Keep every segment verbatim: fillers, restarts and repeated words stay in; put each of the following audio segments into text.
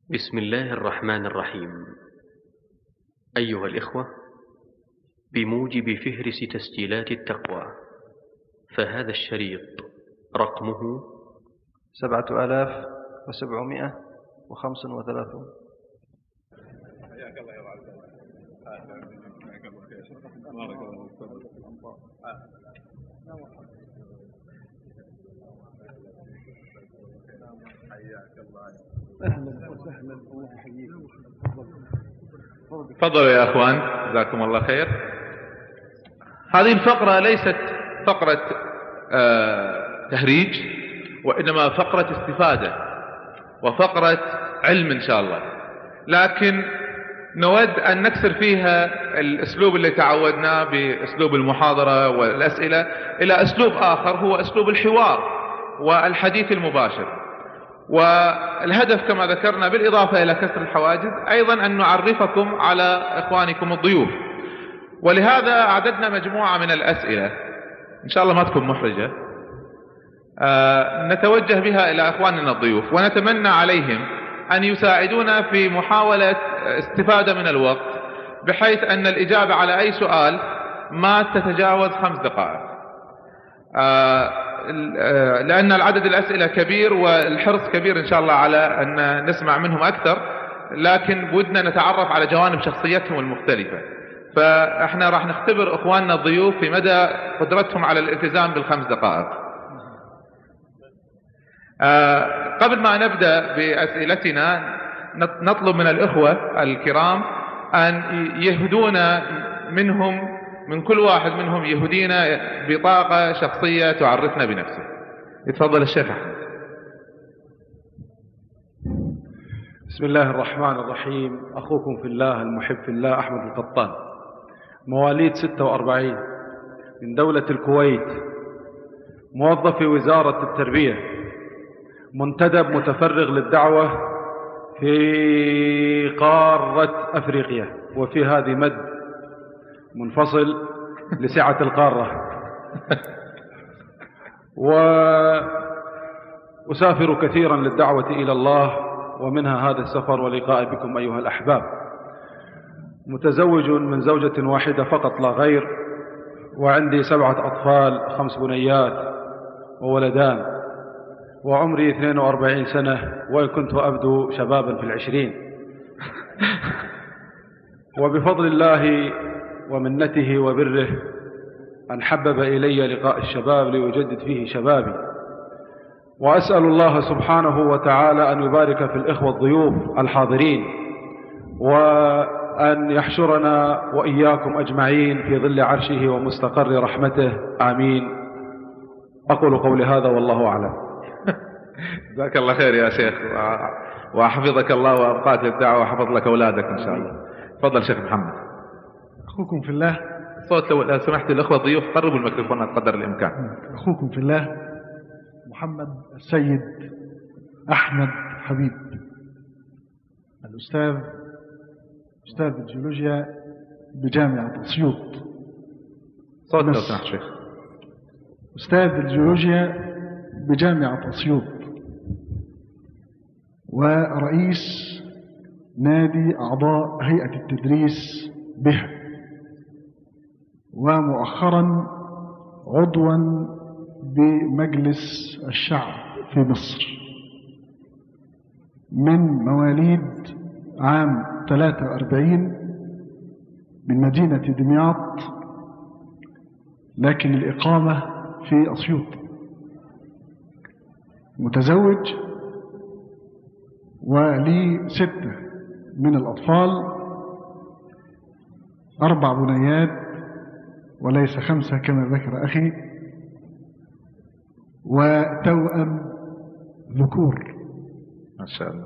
بسم الله الرحمن الرحيم. أيها الإخوة، بموجب فهرس تسجيلات التقوى، فهذا الشريط رقمه سبعة آلاف وسبعمائة وخمس وثلاثون. حياك الله يا ابو عبد الله. حياك الله خير. بارك الله فيك. حياك الله. اهلا وسهلا الله يحييكم. تفضلوا يا اخوان، جزاكم الله خير. هذه الفقرة ليست فقرة آه تهريج، وإنما فقرة استفادة وفقرة علم إن شاء الله، لكن نود أن نكسر فيها الأسلوب اللي تعودناه بأسلوب المحاضرة والأسئلة إلى أسلوب آخر، هو أسلوب الحوار والحديث المباشر. والهدف كما ذكرنا بالإضافة إلى كسر الحواجز أيضا أن نعرفكم على إخوانكم الضيوف، ولهذا أعددنا مجموعة من الأسئلة إن شاء الله ما تكون محرجة، آه نتوجه بها إلى أخواننا الضيوف، ونتمنى عليهم أن يساعدونا في محاولة استفادة من الوقت، بحيث أن الإجابة على أي سؤال ما تتجاوز خمس دقائق، آه لأن العدد الأسئلة كبير والحرص كبير إن شاء الله على أن نسمع منهم أكثر، لكن بدنا نتعرف على جوانب شخصيتهم المختلفة. فإحنا راح نختبر إخواننا الضيوف في مدى قدرتهم على الالتزام بالخمس دقائق. آه قبل ما نبدأ بأسئلتنا نطلب من الإخوة الكرام أن يهدونا منهم، من كل واحد منهم يهدينا بطاقة شخصية تعرفنا بنفسه. يتفضل الشيخ أحمد. بسم الله الرحمن الرحيم. أخوكم في الله المحب في الله أحمد القطان، مواليد ستة وأربعين، من دولة الكويت، موظف في وزارة التربية، منتدب متفرغ للدعوة في قارة أفريقيا، وفي هذه مد منفصل لسعة القارة. وأسافر كثيرا للدعوة إلى الله، ومنها هذا السفر ولقاء بكم أيها الأحباب. متزوج من زوجة واحدة فقط لا غير، وعندي سبعة أطفال، خمس بنيات وولدان، وعمري اثنين وأربعين سنة، وإن كنت أبدو شبابا في العشرين. وبفضل الله ومنته وبره أن حبب إلي لقاء الشباب ليجدد فيه شبابي، وأسأل الله سبحانه وتعالى أن يبارك في الإخوة الضيوف الحاضرين، وأن يحشرنا وإياكم أجمعين في ظل عرشه ومستقر رحمته، آمين. أقول قولي هذا والله أعلم. جزاك الله خير يا شيخ، وحفظك الله وأبقاك للدعوة وحفظ لك أولادك إن شاء الله. تفضل شيخ محمد. أخوكم في الله، صوت لو سمحت الأخوة الضيوف قربوا الميكروفونات قدر الإمكان. أخوكم في الله محمد السيد أحمد حبيب، الأستاذ أستاذ الجيولوجيا بجامعة أسيوط. صوت لو سمحت شيخ. أستاذ الجيولوجيا بجامعة أسيوط، ورئيس نادي أعضاء هيئة التدريس بها، ومؤخرا عضوا بمجلس الشعب في مصر، من مواليد عام ثلاثة وأربعين من مدينة دمياط، لكن الإقامة في أسيوط. متزوج ولي ستة من الأطفال، أربع بنيات وليس خمسة كما ذكر أخي، وتوأم ذكور ما شاء الله.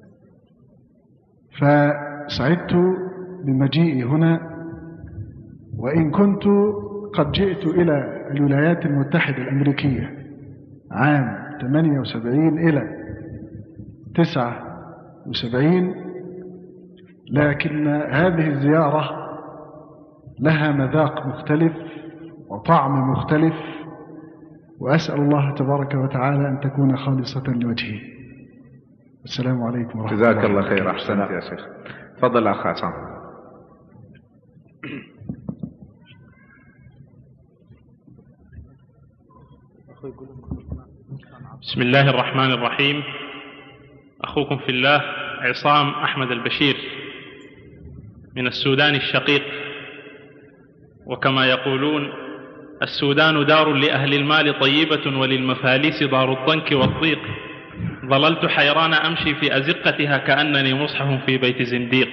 فسعدت بمجيئي هنا، وإن كنت قد جئت إلى الولايات المتحدة الأمريكية عام ثمانية وسبعين إلى تسعة وسبعين، لكن هذه الزيارة لها مذاق مختلف وطعم مختلف، وأسأل الله تبارك وتعالى أن تكون خالصة لوجهه. السلام عليكم ورحمة الله. الله. جزاك الله خير، أحسنت يا شيخ. تفضل أخ عصام. بسم الله الرحمن الرحيم. أخوكم في الله عصام أحمد البشير من السودان الشقيق، وكما يقولون السودان دار لأهل المال طيبة وللمفاليس دار الضنك والضيق. ظللت حيران أمشي في أزقتها كأنني مصحف في بيت زنديق،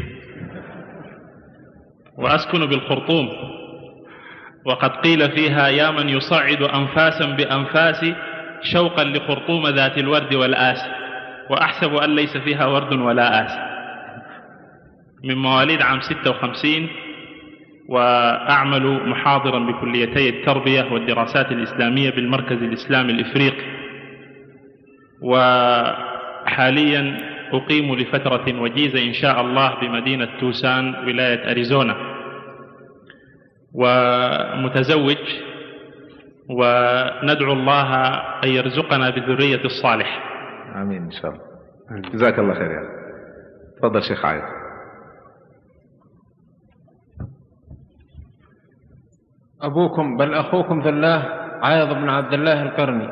وأسكن بالخرطوم وقد قيل فيها يا من يصعد أنفاسا بأنفاسي شوقا لخرطوم ذات الورد والآس، وأحسب أن ليس فيها ورد ولا آس. من مواليد عام ستة وخمسين، وأعمل محاضرا بكليتي التربية والدراسات الإسلامية بالمركز الإسلامي الإفريقي، وحاليا أقيم لفترة وجيزة إن شاء الله بمدينة توسان ولاية أريزونا، ومتزوج، وندعو الله أن يرزقنا بالذرية الصالح. آمين إن شاء الله. جزاك الله خير يا أخي. تفضل شيخ عايض. أبوكم بل أخوكم في الله عايض بن عبد الله القرني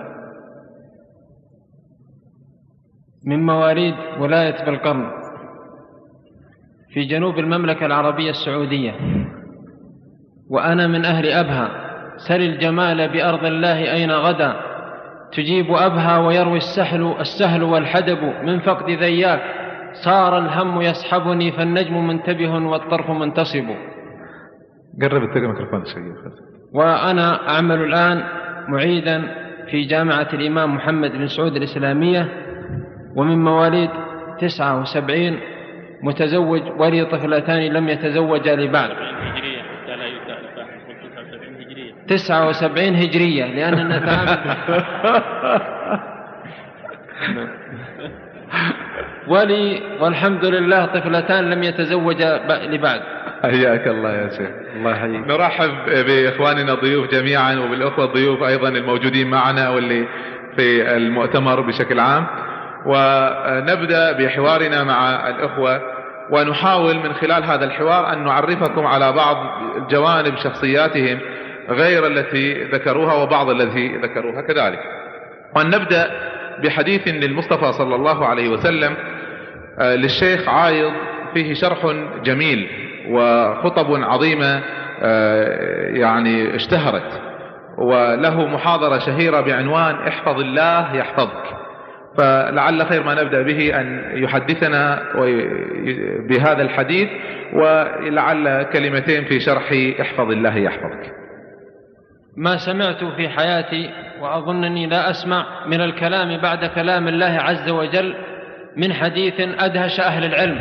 من مواليد ولاية بالقرن في جنوب المملكة العربية السعودية، وأنا من أهل أبها. سل الجمال بأرض الله أين غدا، تجيب أبها ويروي السهل, السهل والحدب من فقد ذياك، صار الهم يسحبني فالنجم منتبه والطرف منتصب. قرب الميكروفون شوية. وأنا أعمل الآن معيدا في جامعة الإمام محمد بن سعود الإسلامية، ومن مواليد تسعة وسبعين، متزوج ولي طفلتان لم يتزوجا لبعض. تسعة وسبعين هجرية لأننا نتعامل ولي والحمد لله طفلتان لم يتزوجا لبعض. حياك الله يا شيخ. الله يحييك. نرحب بإخواننا الضيوف جميعا، وبالأخوة الضيوف أيضا الموجودين معنا واللي في المؤتمر بشكل عام. ونبدأ بحوارنا مع الأخوة، ونحاول من خلال هذا الحوار أن نعرفكم على بعض جوانب شخصياتهم غير التي ذكروها وبعض التي ذكروها كذلك. ونبدأ بحديث للمصطفى صلى الله عليه وسلم للشيخ عايض، فيه شرح جميل وخطب عظيمة يعني اشتهرت، وله محاضرة شهيرة بعنوان احفظ الله يحفظك. فلعل خير ما نبدأ به أن يحدثنا بهذا الحديث، ولعل كلمتين في شرح احفظ الله يحفظك. ما سمعت في حياتي وأظنني لا أسمع من الكلام بعد كلام الله عز وجل من حديث أدهش أهل العلم،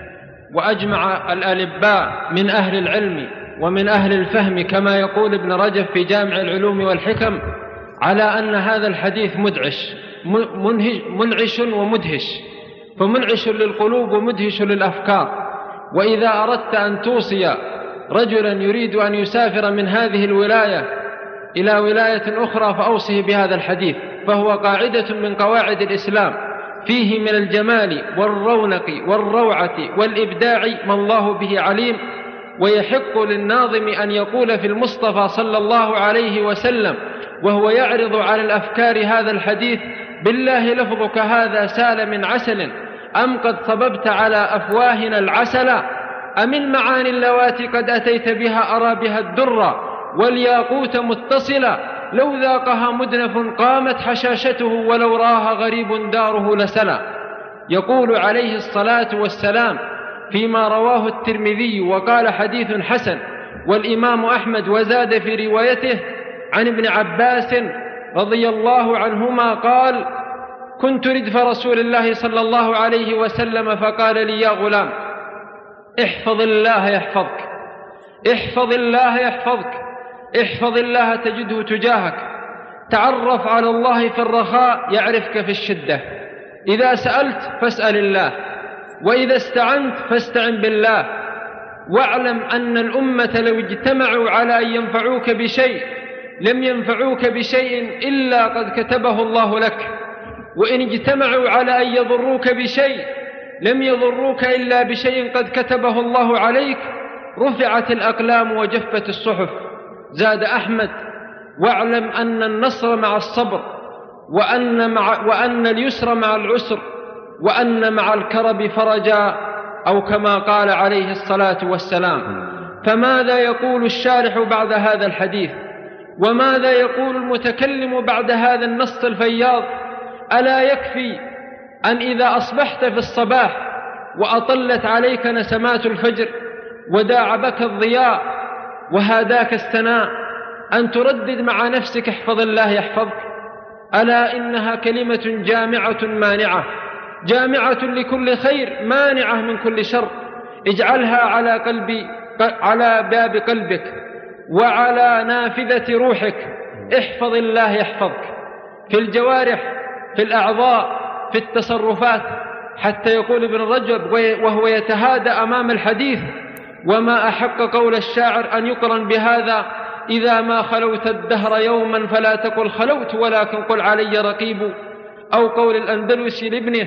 وأجمع الألباء من أهل العلم ومن أهل الفهم كما يقول ابن رجب في جامع العلوم والحكم على أن هذا الحديث مدعش منعش ومدهش، فمنعش للقلوب ومدهش للأفكار. وإذا أردت أن توصي رجلا يريد أن يسافر من هذه الولاية إلى ولاية أخرى فأوصه بهذا الحديث، فهو قاعدة من قواعد الإسلام، فيه من الجمال والرونق والروعة والإبداع ما الله به عليم. ويحق للناظم أن يقول في المصطفى صلى الله عليه وسلم وهو يعرض على الأفكار هذا الحديث: بالله لفظك هذا سال من عسل، أم قد صببت على أفواهنا العسل، أم المعاني اللواتي قد أتيت بها أرى بها الدر والياقوت متصلا، لو ذاقها مدنف قامت حشاشته، ولو راها غريب داره لسلا. يقول عليه الصلاة والسلام فيما رواه الترمذي وقال حديث حسن، والإمام أحمد وزاد في روايته عن ابن عباس رضي الله عنهما قال: كنت ردف رسول الله صلى الله عليه وسلم فقال لي: يا غلام احفظ الله يحفظك، احفظ الله يحفظك، احفظ الله تجده تجاهك، تعرف على الله في الرخاء يعرفك في الشدة، إذا سألت فاسأل الله، وإذا استعنت فاستعن بالله، واعلم أن الأمة لو اجتمعوا على أن ينفعوك بشيء لم ينفعوك بشيء إلا قد كتبه الله لك، وإن اجتمعوا على أن يضروك بشيء لم يضروك إلا بشيء قد كتبه الله عليك، رفعت الأقلام وجفت الصحف. زاد أحمد: واعلم أن النصر مع الصبر، وأن, مع وأن اليسر مع العسر، وأن مع الكرب فرجا، أو كما قال عليه الصلاة والسلام. فماذا يقول الشارح بعد هذا الحديث؟ وماذا يقول المتكلم بعد هذا النص الفياض؟ ألا يكفي أن إذا أصبحت في الصباح وأطلت عليك نسمات الفجر وداع بك الضياء وهاداك السناء أن تردد مع نفسك: احفظ الله يحفظك؟ ألا إنها كلمة جامعة مانعة، جامعة لكل خير، مانعة من كل شر. اجعلها على قلبي، على باب قلبك وعلى نافذة روحك: احفظ الله يحفظك، في الجوارح، في الأعضاء، في التصرفات. حتى يقول ابن رجب وهو يتهادى أمام الحديث: وما أحق قول الشاعر أن يقرن بهذا: إذا ما خلوت الدهر يوما فلا تقل خلوت ولكن قل علي رقيب. أو قول الأندلسي لابنه: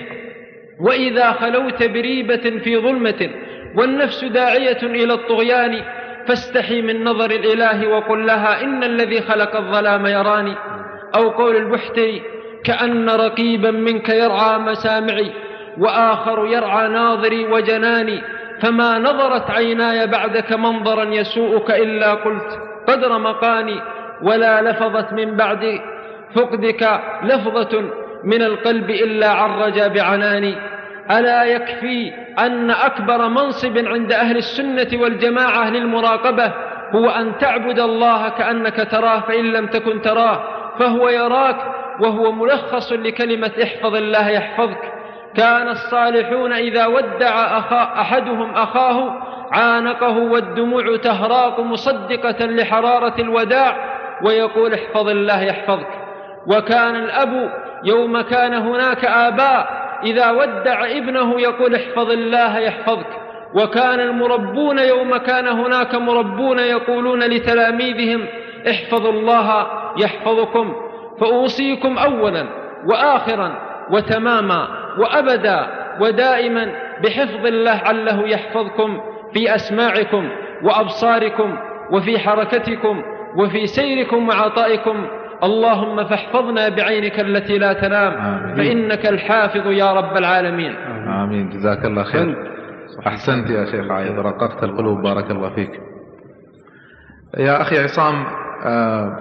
وإذا خلوت بريبة في ظلمة والنفس داعية إلى الطغيان فاستحي من نظر الإله وقل لها إن الذي خلق الظلام يراني. أو قول البحتري: كأن رقيبا منك يرعى مسامعي وآخر يرعى ناظري وجناني، فما نظرت عيناي بعدك منظرا يسوءك إلا قلت قدر مقاني، ولا لفظت من بعد فقدك لفظة من القلب إلا عرج بعناني. ألا يكفي أن أكبر منصب عند أهل السنة والجماعة للمراقبة هو أن تعبد الله كأنك تراه، فإن لم تكن تراه فهو يراك، وهو ملخص لكلمة احفظ الله يحفظك. كان الصالحون إذا ودع أخا أحدهم أخاه عانقه والدموع تهراق مصدقة لحرارة الوداع ويقول احفظ الله يحفظك. وكان الأب يوم كان هناك آباء إذا ودع ابنه يقول احفظ الله يحفظك. وكان المربون يوم كان هناك مربون يقولون لتلاميذهم احفظوا الله يحفظكم. فأوصيكم أولا وآخرا وتماما وأبدا ودائما بحفظ الله عله يحفظكم في أسماعكم وأبصاركم وفي حركتكم وفي سيركم وعطائكم. اللهم فاحفظنا بعينك التي لا تنام، آمين. فإنك الحافظ يا رب العالمين. آمين. جزاك الله خير. أحسنت يا شيخ عايض، رققت القلوب، بارك الله فيك. يا أخي عصام، آه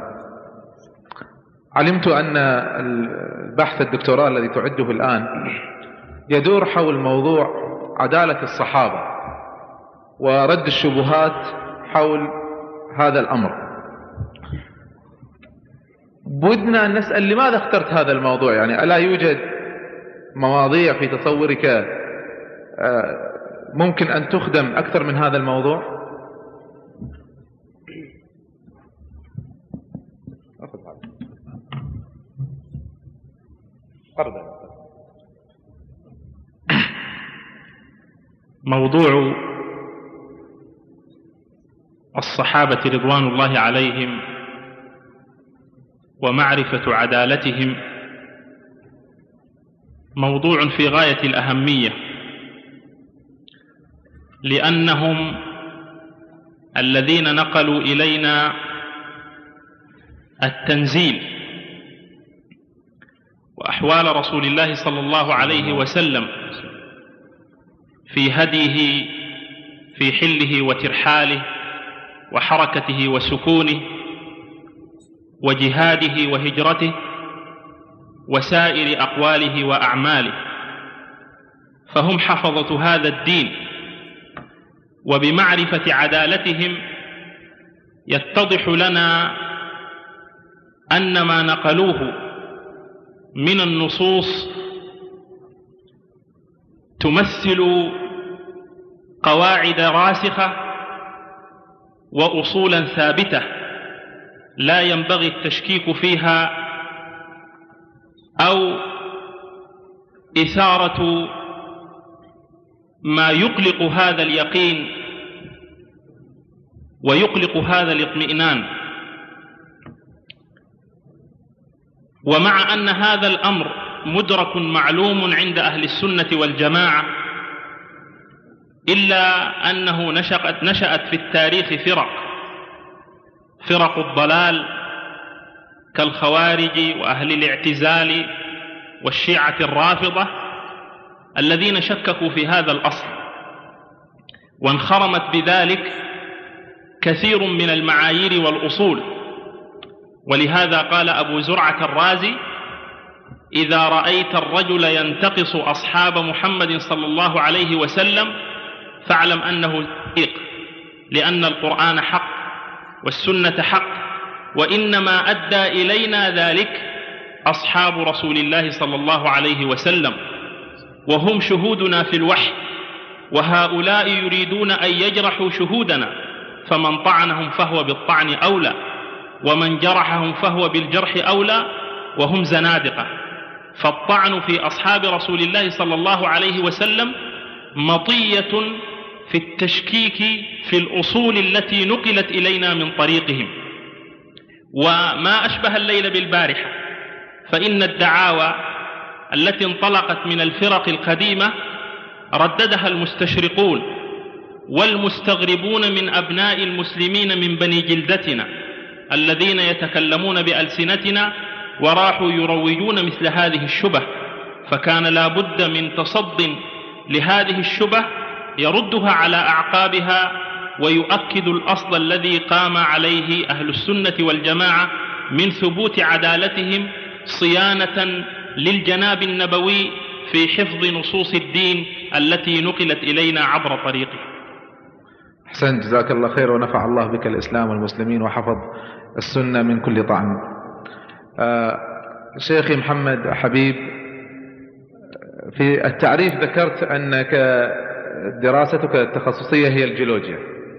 علمت أن البحث الدكتوراه الذي تعده الآن يدور حول موضوع عدالة الصحابة ورد الشبهات حول هذا الأمر. بدنا أن نسأل لماذا اخترت هذا الموضوع؟ يعني ألا يوجد مواضيع في تصورك ممكن أن تخدم أكثر من هذا الموضوع؟ موضوع الصحابة رضوان الله عليهم ومعرفة عدالتهم موضوع في غاية الأهمية، لأنهم الذين نقلوا إلينا التنزيل وأحوال رسول الله صلى الله عليه وسلم في هديه في حله وترحاله وحركته وسكونه وجهاده وهجرته وسائر أقواله وأعماله، فهم حفظة هذا الدين. وبمعرفة عدالتهم يتضح لنا أن ما نقلوه من النصوص تمثل قواعد راسخة وأصولا ثابتة لا ينبغي التشكيك فيها أو إثارة ما يقلق هذا اليقين ويقلق هذا الاطمئنان. ومع أن هذا الأمر مدرك معلوم عند أهل السنة والجماعة، إلا أنه نشأت, نشأت في التاريخ فرق فرق الضلال كالخوارج وأهل الاعتزال والشيعة الرافضة الذين شككوا في هذا الأصل، وانخرمت بذلك كثير من المعايير والأصول. ولهذا قال أبو زرعة الرازي: إذا رأيت الرجل ينتقص أصحاب محمد صلى الله عليه وسلم فاعلم أنه زنديق، لأن القرآن حق والسنة حق، وإنما أدى إلينا ذلك أصحاب رسول الله صلى الله عليه وسلم، وهم شهودنا في الوحي، وهؤلاء يريدون أن يجرحوا شهودنا، فمن طعنهم فهو بالطعن أولى، ومن جرحهم فهو بالجرح أولى، وهم زنادقة. فالطعن في أصحاب رسول الله صلى الله عليه وسلم مطية في التشكيك في الأصول التي نقلت إلينا من طريقهم. وما أشبه الليل بالبارحة، فإن الدعاوى التي انطلقت من الفرق القديمة رددها المستشرقون والمستغربون من أبناء المسلمين من بني جلدتنا الذين يتكلمون بألسنتنا، وراحوا يروجون مثل هذه الشبه، فكان لا بد من تصد لهذه الشبه يردها على أعقابها ويؤكد الأصل الذي قام عليه أهل السنة والجماعة من ثبوت عدالتهم صيانة للجناب النبوي في حفظ نصوص الدين التي نقلت إلينا عبر طريقه. أحسن، جزاك الله خير، ونفع الله بك الإسلام والمسلمين وحفظ السنة من كل طعن. آه شيخي محمد حبيب، في التعريف ذكرت أنك دراستك التخصصية هي الجيولوجيا،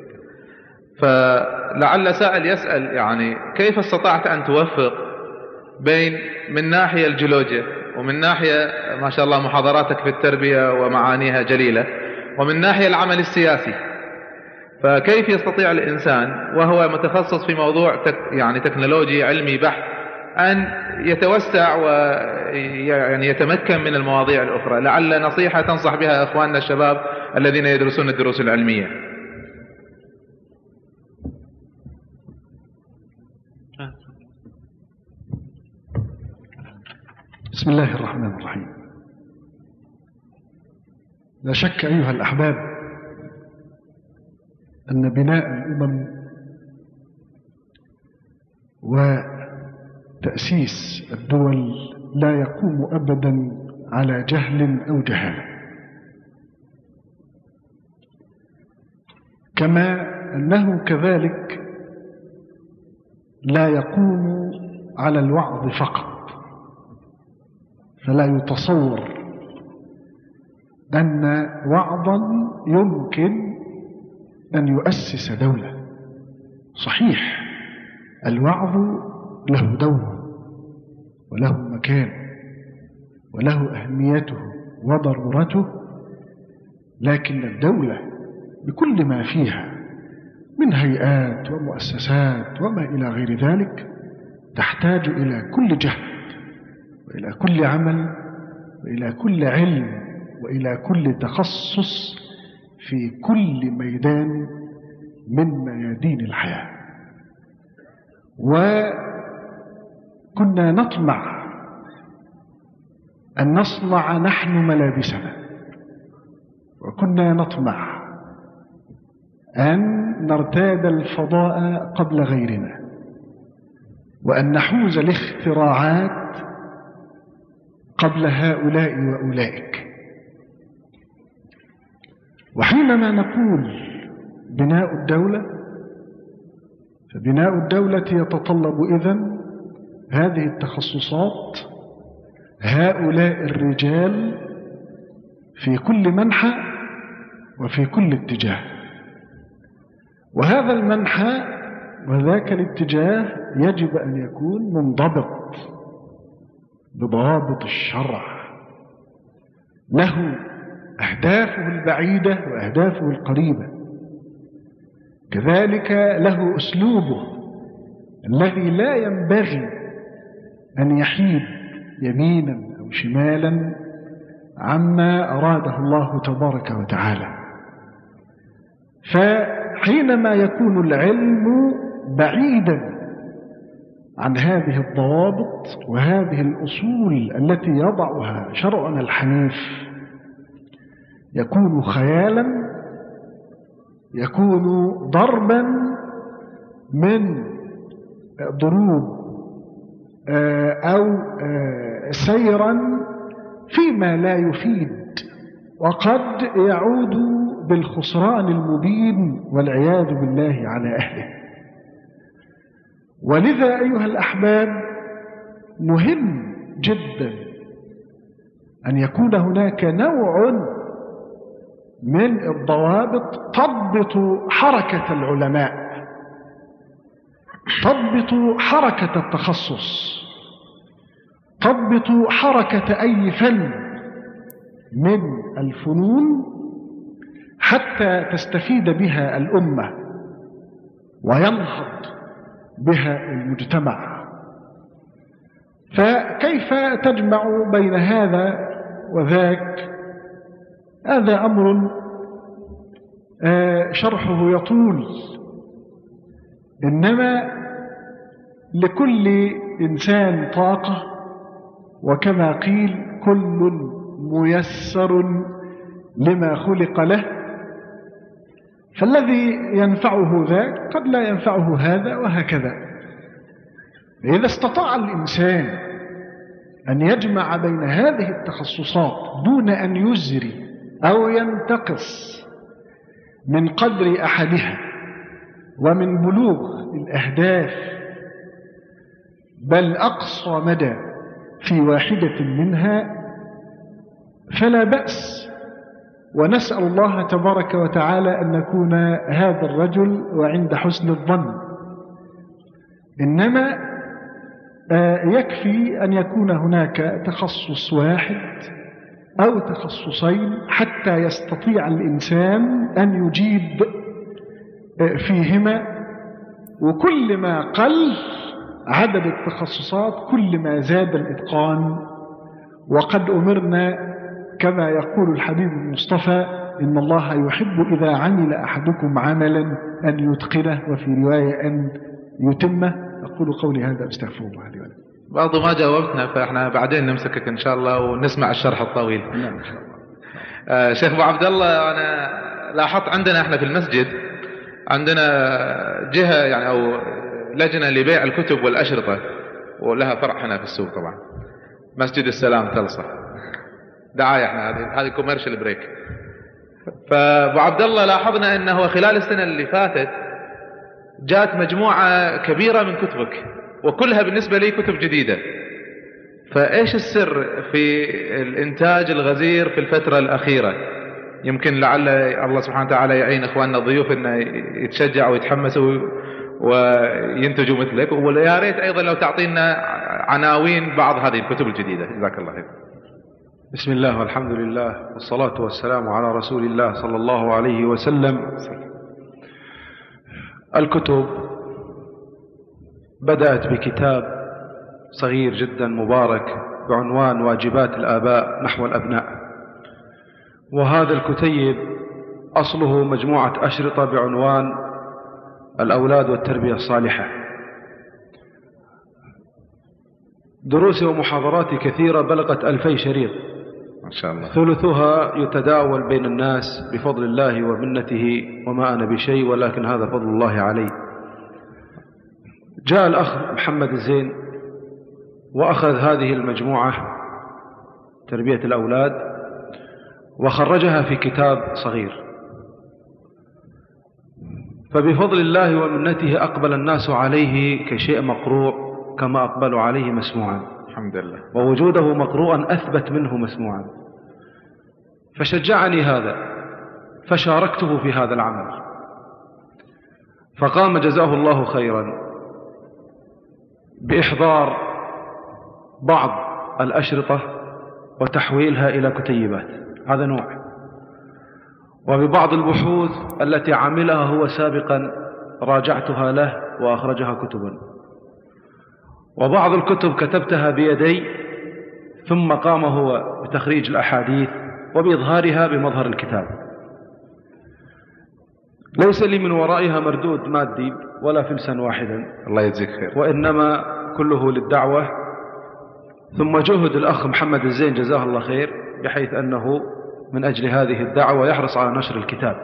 فلعل سائل يسأل يعني كيف استطعت أن توفق بين من ناحية الجيولوجيا ومن ناحية ما شاء الله محاضراتك في التربية ومعانيها جليلة، ومن ناحية العمل السياسي؟ فكيف يستطيع الإنسان وهو متخصص في موضوع تك يعني تكنولوجي علمي بحت أن يتوسع ويعني يتمكن من المواضيع الأخرى؟ لعل نصيحة تنصح بها أخواننا الشباب الذين يدرسون الدروس العلمية. بسم الله الرحمن الرحيم. لا شك أيها الأحباب أن بناء الأمم وتأسيس الدول لا يقوم أبدا على جهل أو جهالة، كما أنه كذلك لا يقوم على الوعظ فقط. فلا يتصور أن وعظا يمكن أن يؤسس دولة. صحيح الوعظ له دور وله مكان وله أهميته وضرورته، لكن الدولة بكل ما فيها من هيئات ومؤسسات وما إلى غير ذلك تحتاج إلى كل جهد وإلى كل عمل وإلى كل علم وإلى كل تخصص في كل ميدان من ميادين الحياة. وكنا نطمع أن نصنع نحن ملابسنا، وكنا نطمع أن نرتاد الفضاء قبل غيرنا، وأن نحوز الاختراعات قبل هؤلاء وأولئك. وحينما نقول بناء الدولة، فبناء الدولة يتطلب إذن هذه التخصصات، هؤلاء الرجال في كل منحى وفي كل اتجاه. وهذا المنحى وذاك الاتجاه يجب أن يكون منضبط بضوابط الشرع، له أهدافه البعيدة وأهدافه القريبة، كذلك له أسلوبه الذي لا ينبغي أن يحيد يمينا أو شمالا عما أراده الله تبارك وتعالى. فحينما يكون العلم بعيدا عن هذه الضوابط وهذه الأصول التي يضعها شرعنا الحنيف يكون خيالا، يكون ضربا من ضروب أو سيرا فيما لا يفيد، وقد يعود بالخسران المبين والعياذ بالله على أهله. ولذا أيها الأحباب مهم جدا أن يكون هناك نوع من الضوابط تضبط حركة العلماء، تضبط حركة التخصص، تضبط حركة أي فن من الفنون حتى تستفيد بها الأمة وينهض بها المجتمع. فكيف تجمع بين هذا وذاك؟ هذا أمر شرحه يطول، إنما لكل إنسان طاقة، وكما قيل كل ميسر لما خلق له، فالذي ينفعه ذاك قد لا ينفعه هذا، وهكذا. إذا استطاع الإنسان أن يجمع بين هذه التخصصات دون أن يزري أو ينتقص من قدر أحدها ومن بلوغ الأهداف، بل أقصى مدى في واحدة منها، فلا بأس. ونسأل الله تبارك وتعالى أن نكون هذا الرجل وعند حسن الظن. إنما يكفي أن يكون هناك تخصص واحد أو تخصصين حتى يستطيع الإنسان أن يجيد فيهما، وكل ما قل عدد التخصصات كل ما زاد الإتقان. وقد أمرنا كما يقول الحبيب المصطفى: إن الله يحب إذا عمل أحدكم عملا أن يتقنه، وفي رواية أن يتمه. أقول قولي هذا أستغفر الله لي ولكم. برضو ما جاوبتنا، فإحنا بعدين نمسكك إن شاء الله ونسمع الشرح الطويل. نعم إن شاء الله. آه شيخ أبو عبد الله، أنا لاحظت عندنا إحنا في المسجد عندنا جهة يعني أو لجنة لبيع الكتب والأشرطة، ولها فرع هنا في السوق طبعا، مسجد السلام تلصة. دعاية احنا هذه هذه كوميرشال بريك. فابو عبد الله لاحظنا انه خلال السنة اللي فاتت جاءت مجموعة كبيرة من كتبك، وكلها بالنسبة لي كتب جديدة. فايش السر في الانتاج الغزير في الفترة الاخيرة؟ يمكن لعل الله سبحانه وتعالى يعين اخواننا الضيوف انه يتشجعوا ويتحمسوا وينتجوا مثلك. ويا ريت ايضا لو تعطينا عناوين بعض هذه الكتب الجديدة. جزاك الله خير. بسم الله والحمد لله والصلاة والسلام على رسول الله صلى الله عليه وسلم. الكتب بدأت بكتاب صغير جدا مبارك بعنوان واجبات الآباء نحو الأبناء، وهذا الكتيب أصله مجموعة أشرطة بعنوان الأولاد والتربية الصالحة. دروسي ومحاضراتي كثيرة بلغت ألفي شريط ما شاء الله، ثلثها يتداول بين الناس بفضل الله ومنته، وما أنا بشيء ولكن هذا فضل الله علي. جاء الأخ محمد الزين وأخذ هذه المجموعة تربية الأولاد وخرجها في كتاب صغير، فبفضل الله ومنته أقبل الناس عليه كشيء مقروء كما أقبلوا عليه مسموعا، الحمد لله. ووجوده مقروءا أثبت منه مسموعا. فشجعني هذا فشاركته في هذا العمل، فقام جزاه الله خيرا بإحضار بعض الأشرطة وتحويلها إلى كتيبات، هذا نوع، وببعض البحوث التي عملها هو سابقا راجعتها له وأخرجها كتبا، وبعض الكتب كتبتها بيدي ثم قام هو بتخريج الأحاديث وبإظهارها بمظهر الكتاب. ليس لي من ورائها مردود مادي ولا فلسا واحدا، الله يجزيك خير، وإنما كله للدعوة، ثم جهد الأخ محمد الزين جزاه الله خير بحيث أنه من أجل هذه الدعوة يحرص على نشر الكتاب.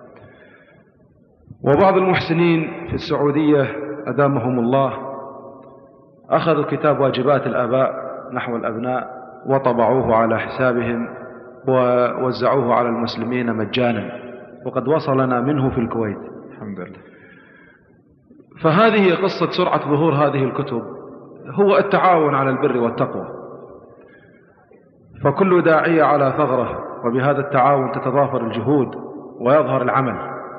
وبعض المحسنين في السعودية أدامهم الله أخذوا كتاب واجبات الآباء نحو الأبناء وطبعوه على حسابهم ووزعوه على المسلمين مجانا، وقد وصلنا منه في الكويت الحمد لله. فهذه قصة سرعة ظهور هذه الكتب، هو التعاون على البر والتقوى، فكل داعية على ثغرة، وبهذا التعاون تتضافر الجهود ويظهر العمل.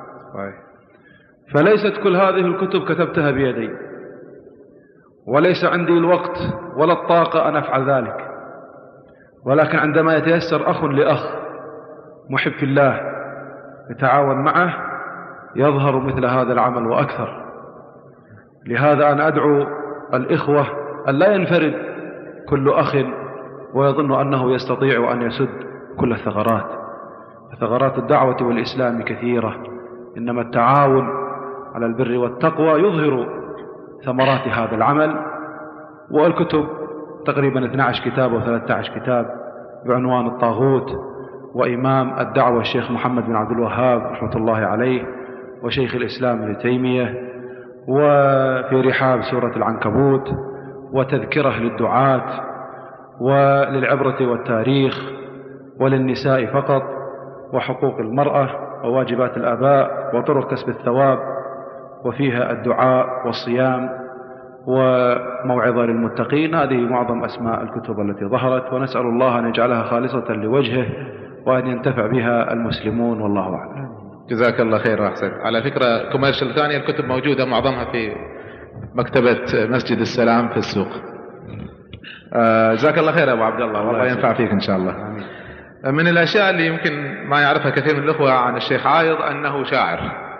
فليست كل هذه الكتب كتبتها بيدي، وليس عندي الوقت ولا الطاقة أن أفعل ذلك، ولكن عندما يتيسر أخ لأخ محب في الله يتعاون معه يظهر مثل هذا العمل وأكثر. لهذا أنا أدعو الإخوة أن لا ينفرد كل أخ ويظن أنه يستطيع أن يسد كل الثغرات. ثغرات الدعوة والإسلام كثيرة، إنما التعاون على البر والتقوى يظهر ثمرات هذا العمل. والكتب تقريبا اثني عشر كتاب وثلاثة عشر كتاب بعنوان الطاغوت، وإمام الدعوة الشيخ محمد بن عبد الوهاب رحمة الله عليه، وشيخ الإسلام ابن تيمية، وفي رحاب سورة العنكبوت، وتذكرة للدعاة، وللعبرة والتاريخ، وللنساء فقط، وحقوق المرأة، وواجبات الآباء، وطرق كسب الثواب، وفيها الدعاء والصيام وموعظة للمتقين. هذه معظم أسماء الكتب التي ظهرت، ونسأل الله أن يجعلها خالصة لوجهه وأن ينتفع بها المسلمون، والله أعلم. جزاك الله خير وأحسن. على فكرة كوميرشال ثانية الكتب موجودة معظمها في مكتبة مسجد السلام في السوق. آه جزاك الله خير أبو عبد الله، والله ينفع فيك إن شاء الله. من الأشياء اللي يمكن ما يعرفها كثير من الأخوة عن الشيخ عايض أنه شاعر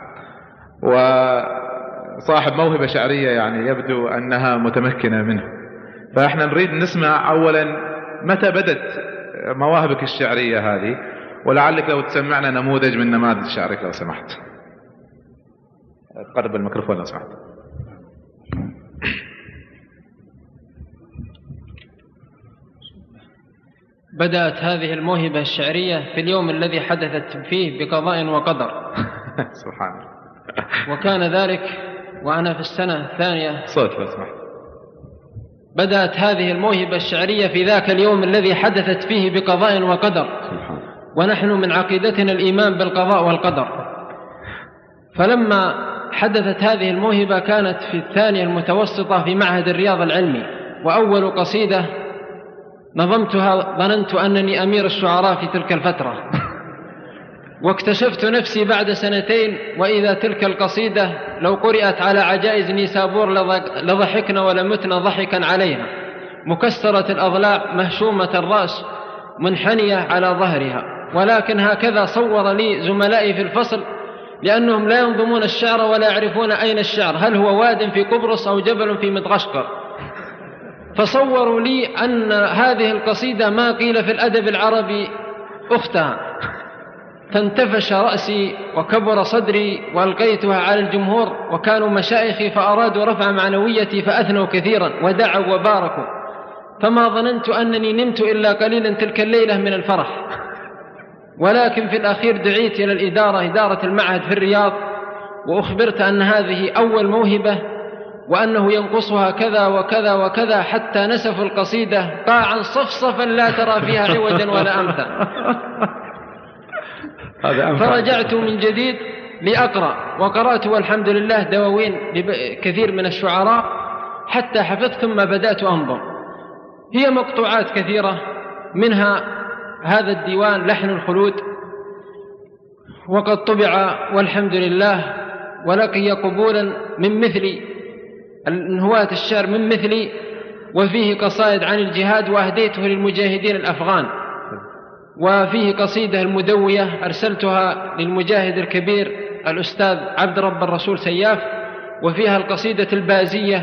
وصاحب موهبة شعرية، يعني يبدو أنها متمكنة منه. فإحنا نريد نسمع أولا متى بدت مواهبك الشعرية هذه، ولعلك لو تسمعنا نموذج من نماذج شعرك لو سمحت. قرب الميكروفون لو سمحت. بدأت هذه الموهبة الشعرية في اليوم الذي حدثت فيه بقضاء وقدر. سبحان الله. وكان ذلك وأنا في السنة الثانية. صوت لو سمحت. بدأت هذه الموهبة الشعرية في ذاك اليوم الذي حدثت فيه بقضاء وقدر، ونحن من عقيدتنا الإيمان بالقضاء والقدر. فلما حدثت هذه الموهبة كانت في الثانية المتوسطة في معهد الرياض العلمي، وأول قصيدة نظمتها ظننت أنني أمير الشعراء في تلك الفترة، واكتشفت نفسي بعد سنتين وإذا تلك القصيدة لو قرأت على عجائز نيسابور لضحكنا ولمتنا ضحكا عليها، مكسرة الأضلاع مهشومة الرأس منحنية على ظهرها. ولكن هكذا صور لي زملائي في الفصل، لأنهم لا ينظمون الشعر ولا يعرفون أين الشعر، هل هو واد في قبرص أو جبل في مدغشقر. فصوروا لي أن هذه القصيدة ما قيل في الأدب العربي أختها، فانتفش رأسي وكبر صدري وألقيتها على الجمهور، وكانوا مشايخي فأرادوا رفع معنويتي فأثنوا كثيرا ودعوا وباركوا، فما ظننت أنني نمت إلا قليلا تلك الليلة من الفرح. ولكن في الأخير دعيت إلى الإدارة، إدارة المعهد في الرياض، وأخبرت أن هذه أول موهبة وأنه ينقصها كذا وكذا وكذا، حتى نسفوا القصيدة قاعا صفصفا لا ترى فيها عوجا ولا أمتا. فرجعت من جديد لأقرأ، وقرأت والحمد لله دواوين كثير من الشعراء حتى حفظت، ثم بدأت أنظر. هي مقطوعات كثيرة، منها هذا الديوان لحن الخلود، وقد طبع والحمد لله ولقي قبولا من مثلي الهواة الشعر من مثلي، وفيه قصائد عن الجهاد وأهديته للمجاهدين الأفغان، وفيه قصيدة المدوية أرسلتها للمجاهد الكبير الأستاذ عبد رب الرسول سياف، وفيها القصيدة البازية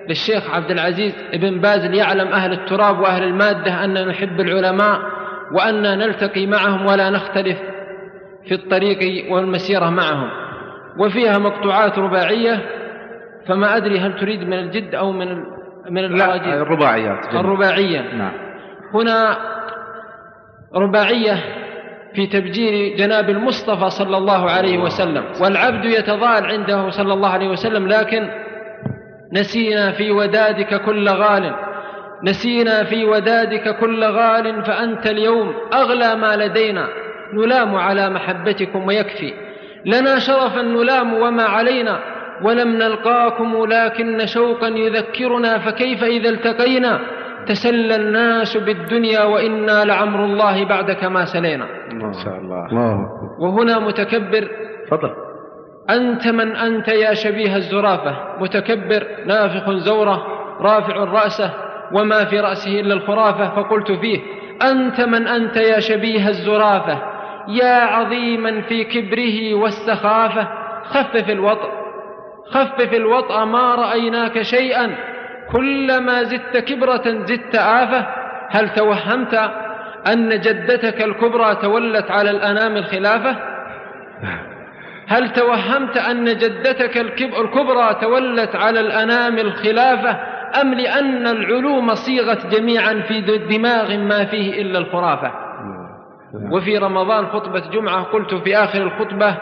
للشيخ عبد العزيز بن باز ليعلم أهل التراب وأهل المادة أن نحب العلماء وأن نلتقي معهم ولا نختلف في الطريق والمسيرة معهم. وفيها مقطوعات رباعية، فما أدري هل تريد من الجد أو من من الأراجيل؟ لا، الرباعيات. الرباعية. نعم. هنا رباعية في تبجير جناب المصطفى صلى الله عليه وسلم: والعبد يتضال عنده صلى الله عليه وسلم، لكن نسينا في ودادك كل غال، نسينا في ودادك كل غال، فأنت اليوم أغلى ما لدينا، نلام على محبتكم ويكفي لنا شرفا نلام وما علينا، ولم نلقاكم لكن شوقا يذكرنا، فكيف إذا التقينا تسلى الناس بالدنيا وإنا لعمر الله بعدك ما سلينا. ما شاء الله. وهنا متكبر. فضل. أنت من أنت يا شبيه الزرافة، متكبر نافخ زورة رافع رأسه وما في رأسه إلا الخرافة، فقلت فيه: أنت من أنت يا شبيه الزرافة، يا عظيما في كبره والسخافة، خفف الوطأ خفف الوطأ ما رأيناك شيئا، كلما زدت كبرة زدت آفة، هل توهمت أن جدتك الكبرى تولت على الأنام الخلافة؟ هل توهمت أن جدتك الكبرى تولت على الأنام الخلافة، أم لأن العلوم صيغت جميعا في دماغ ما فيه إلا الخرافة؟ وفي رمضان خطبة جمعة قلت في آخر الخطبة: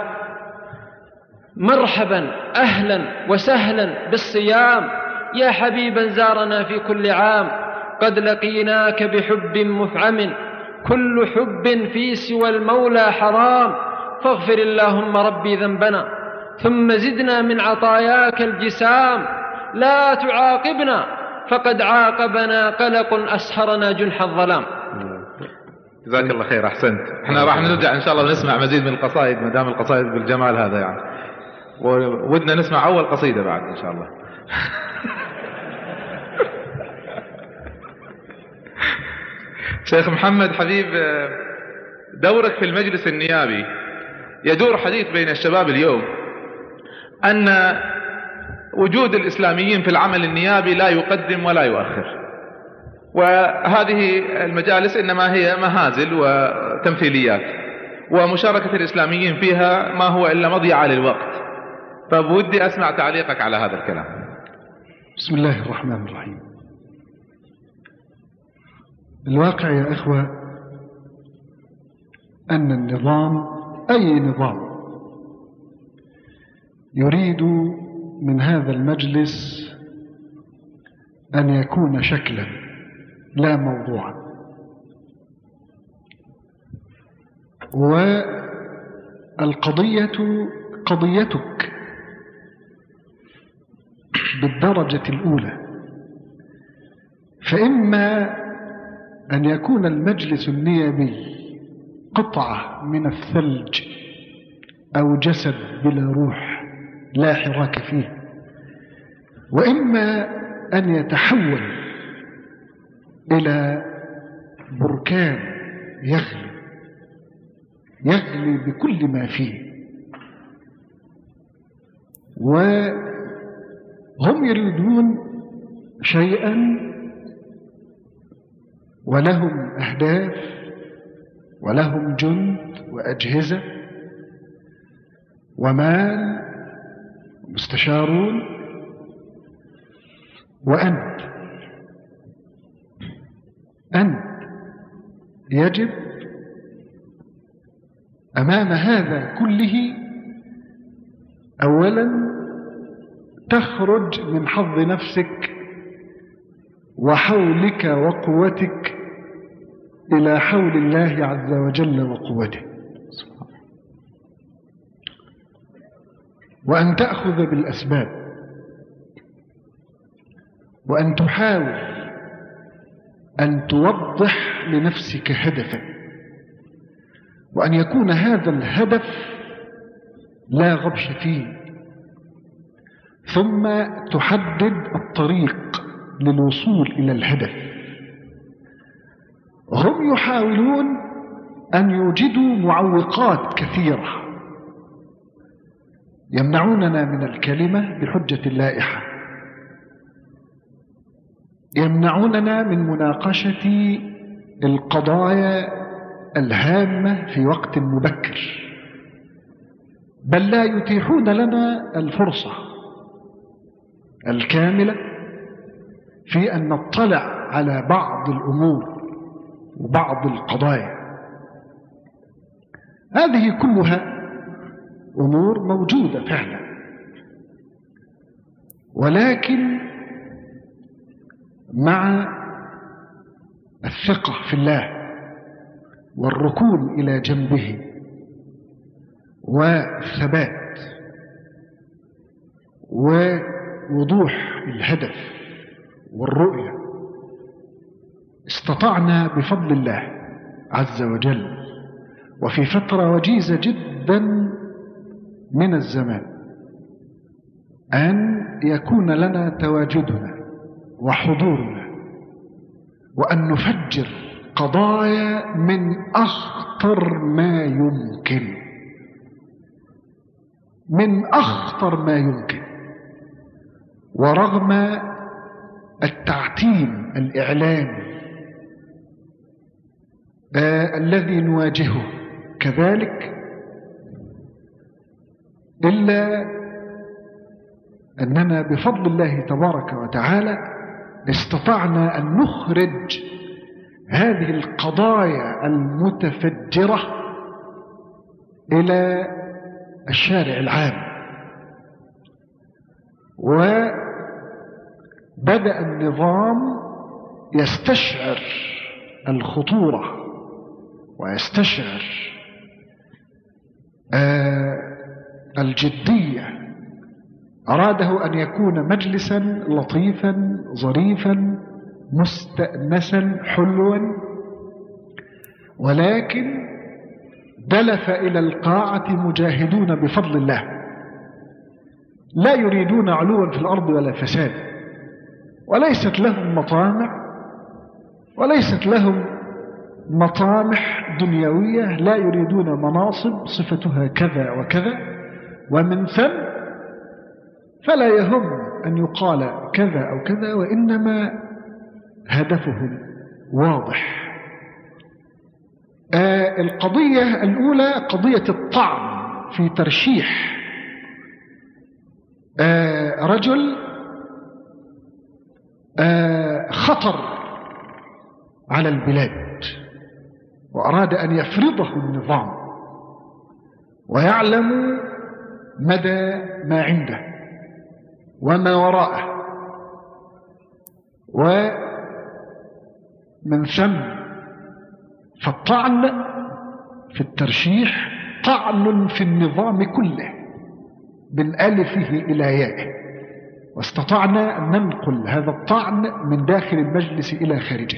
مرحبا أهلا وسهلا بالصيام يا حبيبا زارنا في كل عام، قد لقيناك بحب مفعم، كل حب في سوى المولى حرام، فاغفر اللهم ربي ذنبنا ثم زدنا من عطاياك الجسام، لا تعاقبنا فقد عاقبنا قلق أسهرنا جنح الظلام. جزاك الله خير، أحسنت. احنا راح نرجع إن شاء الله نسمع مزيد من القصائد ما دام القصائد بالجمال هذا يعني، وودنا نسمع أول قصيدة بعد إن شاء الله. شيخ محمد حبيب، دورك في المجلس النيابي يدور حديث بين الشباب اليوم أن وجود الإسلاميين في العمل النيابي لا يقدم ولا يؤخر، وهذه المجالس إنما هي مهازل وتمثيليات، ومشاركة الإسلاميين فيها ما هو إلا مضيعة للوقت، فبودي أسمع تعليقك على هذا الكلام. بسم الله الرحمن الرحيم. الواقع يا إخوة أن النظام، أي نظام يريد من هذا المجلس أن يكون شكلا لا موضوعا، والقضية قضيتك بالدرجة الأولى، فإما أن يكون المجلس النيابي قطعة من الثلج أو جسد بلا روح لا حراك فيه، وإما أن يتحول إلى بركان يغلي يغلي بكل ما فيه. وهم يريدون شيئا ولهم أهداف ولهم جند وأجهزة ومال ومستشارون، وأنت أنت يجب أمام هذا كله أولا تخرج من حظ نفسك وحولك وقوتك إلى حول الله عز وجل وقوته، وأن تأخذ بالأسباب، وأن تحاول أن توضح لنفسك هدفا، وأن يكون هذا الهدف لا غبش فيه، ثم تحدد الطريق للوصول إلى الهدف. هم يحاولون أن يوجدوا معوقات كثيرة يمنعوننا من الكلمة بحجة اللائحة، يمنعوننا من مناقشة القضايا الهامة في وقت مبكر، بل لا يتيحون لنا الفرصة الكاملة في أن نطلع على بعض الأمور وبعض القضايا. هذه كلها أمور موجودة فعلا، ولكن مع الثقة في الله والركون إلى جنبه والثبات ووضوح الهدف والرؤية، استطعنا بفضل الله عز وجل وفي فترة وجيزة جدا من الزمان أن يكون لنا تواجدنا وحضورنا، وأن نفجر قضايا من أخطر ما يمكن من أخطر ما يمكن ورغم التعتيم الإعلامي آه الذي نواجهه كذلك، إلا أننا بفضل الله تبارك وتعالى استطعنا أن نخرج هذه القضايا المتفجرة إلى الشارع العام، وبدأ النظام يستشعر الخطورة ويستشعر آه الجدية. أراده أن يكون مجلسا لطيفا ظريفا مستأنسا حلوا، ولكن دلف إلى القاعة مجاهدون بفضل الله لا يريدون علوا في الأرض ولا فساد، وليست لهم مطامع وليست لهم مطامح دنيوية، لا يريدون مناصب صفتها كذا وكذا، ومن ثم فلا يهم أن يقال كذا أو كذا، وإنما هدفهم واضح. آه القضية الأولى قضية الطعن في ترشيح آه رجل آه خطر على البلاد، وأراد أن يفرضه النظام ويعلم مدى ما عنده وما وراءه، ومن ثم فالطعن في الترشيح طعن في النظام كله من ألفه إلى يائه، واستطعنا أن ننقل هذا الطعن من داخل المجلس إلى خارجه،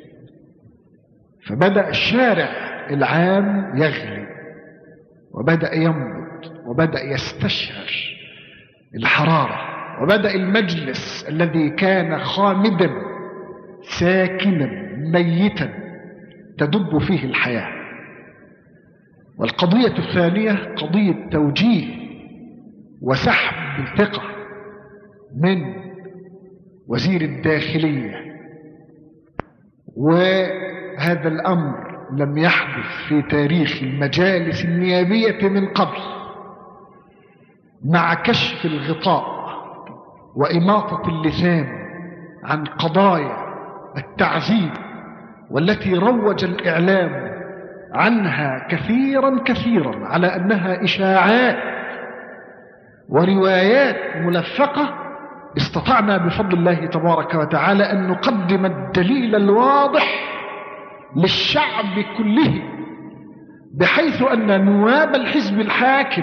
فبدأ الشارع العام يغلي وبدأ ينبض وبدأ يستشعر الحرارة، وبدأ المجلس الذي كان خامدا ساكنا ميتا تدب فيه الحياة. والقضية الثانية قضية توجيه وسحب الثقة من وزير الداخلية، وهذا الأمر لم يحدث في تاريخ المجالس النيابية من قبل، مع كشف الغطاء وإماطة اللسان عن قضايا التعذيب والتي روج الإعلام عنها كثيرا كثيرا على أنها إشاعات وروايات ملفقة. استطعنا بفضل الله تبارك وتعالى أن نقدم الدليل الواضح للشعب كله، بحيث أن نواب الحزب الحاكم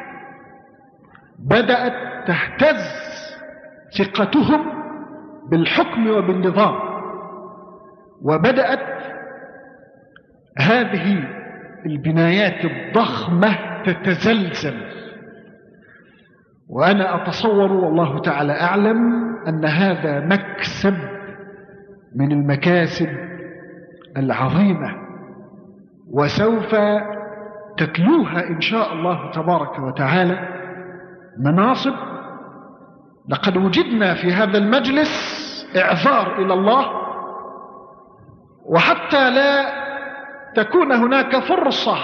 بدأت تهتز ثقتهم بالحكم وبالنظام، وبدأت هذه البنايات الضخمة تتزلزل. وأنا أتصور والله تعالى أعلم أن هذا مكسب من المكاسب العظيمة، وسوف تتلوها إن شاء الله تبارك وتعالى مناصب. لقد وجدنا في هذا المجلس إعذار إلى الله، وحتى لا تكون هناك فرصة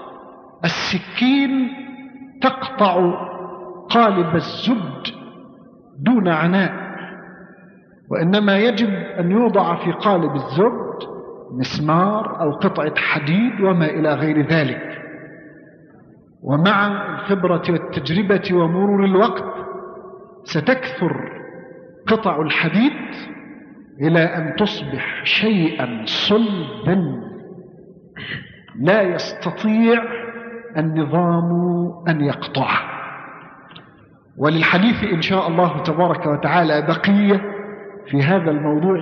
السكين تقطع قالب الزبد دون عناء، وإنما يجب أن يوضع في قالب الزبد مسمار أو قطعة حديد وما إلى غير ذلك. ومع الخبرة والتجربة ومرور الوقت ستكثر قطع الحديد إلى أن تصبح شيئا صلبا لا يستطيع النظام أن يقطعه. وللحديث إن شاء الله تبارك وتعالى بقية في هذا الموضوع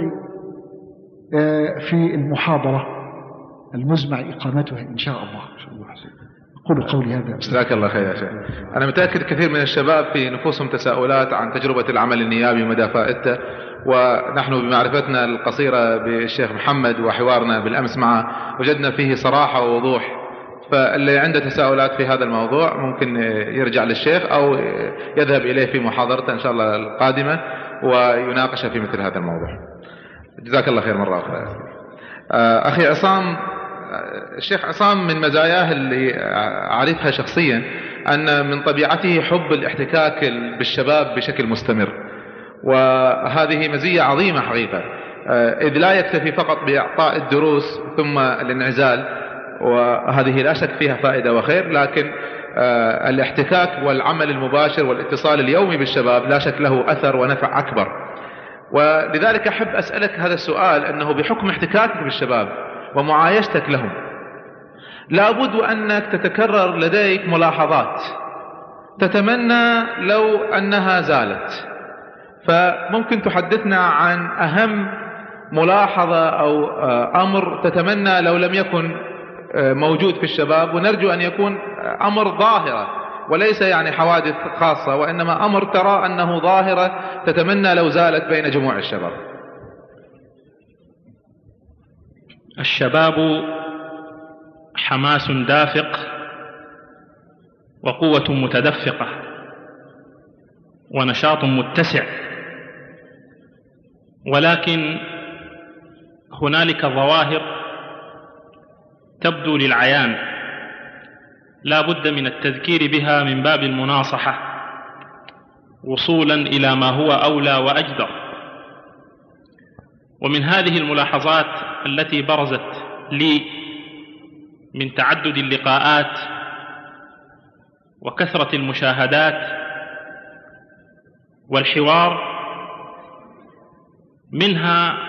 في المحاضرة المزمع إقامتها إن شاء الله. أقول قولي هذا. جزاك الله خير يا شيخ. أنا متأكد كثير من الشباب في نفوسهم تساؤلات عن تجربة العمل النيابي ومدى فائدته، ونحن بمعرفتنا القصيرة بالشيخ محمد وحوارنا بالأمس معه وجدنا فيه صراحة ووضوح، فاللي عنده تساؤلات في هذا الموضوع ممكن يرجع للشيخ أو يذهب إليه في محاضرته إن شاء الله القادمة ويناقش في مثل هذا الموضوع. جزاك الله خير مرة أخرى. أخي عصام، الشيخ عصام من مزاياه اللي أعرفها شخصيا أن من طبيعته حب الاحتكاك بالشباب بشكل مستمر، وهذه مزية عظيمة حقيقة، إذ لا يكتفي فقط بإعطاء الدروس ثم الانعزال، وهذه لا شك فيها فائدة وخير، لكن الاحتكاك والعمل المباشر والاتصال اليومي بالشباب لا شك له أثر ونفع أكبر. ولذلك أحب أسألك هذا السؤال، أنه بحكم احتكاكك بالشباب ومعايشتك لهم لابد أنك تتكرر لديك ملاحظات تتمنى لو أنها زالت، فممكن تحدثنا عن أهم ملاحظة أو أمر تتمنى لو لم يكن موجود في الشباب، ونرجو أن يكون أمر ظاهرة وليس يعني حوادث خاصة، وإنما أمر ترى أنه ظاهرة تتمنى لو زالت بين جموع الشباب. الشباب حماس دافق وقوة متدفقة ونشاط متسع، ولكن هنالك ظواهر تبدو للعيان لا بد من التذكير بها من باب المناصحة وصولا إلى ما هو أولى وأجدر. ومن هذه الملاحظات التي برزت لي من تعدد اللقاءات وكثرة المشاهدات والحوار، منها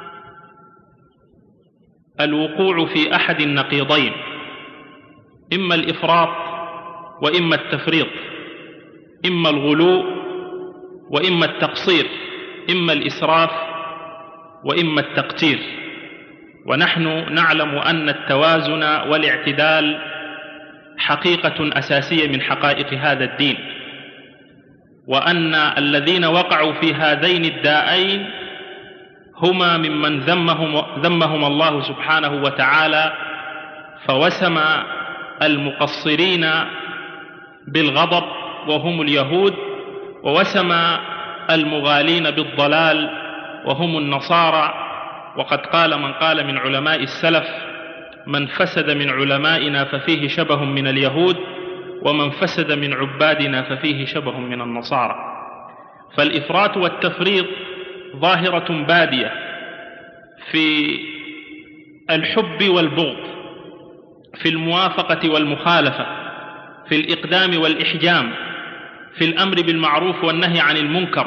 الوقوع في أحد النقيضين، إما الإفراط وإما التفريط، إما الغلو وإما التقصير، إما الإسراف وإما التقتير. ونحن نعلم أن التوازن والاعتدال حقيقة أساسية من حقائق هذا الدين، وأن الذين وقعوا في هذين الداءين هما ممن ذمهم, ذمهم الله سبحانه وتعالى، فوسم المقصرين بالغضب وهم اليهود، ووسم المغالين بالضلال وهم النصارى. وقد قال من قال من علماء السلف: من فسد من علمائنا ففيه شبه من اليهود، ومن فسد من عبادنا ففيه شبه من النصارى. فالإفراط والتفريط ظاهرة بادية في الحب والبغض، في الموافقة والمخالفة، في الإقدام والإحجام، في الأمر بالمعروف والنهي عن المنكر،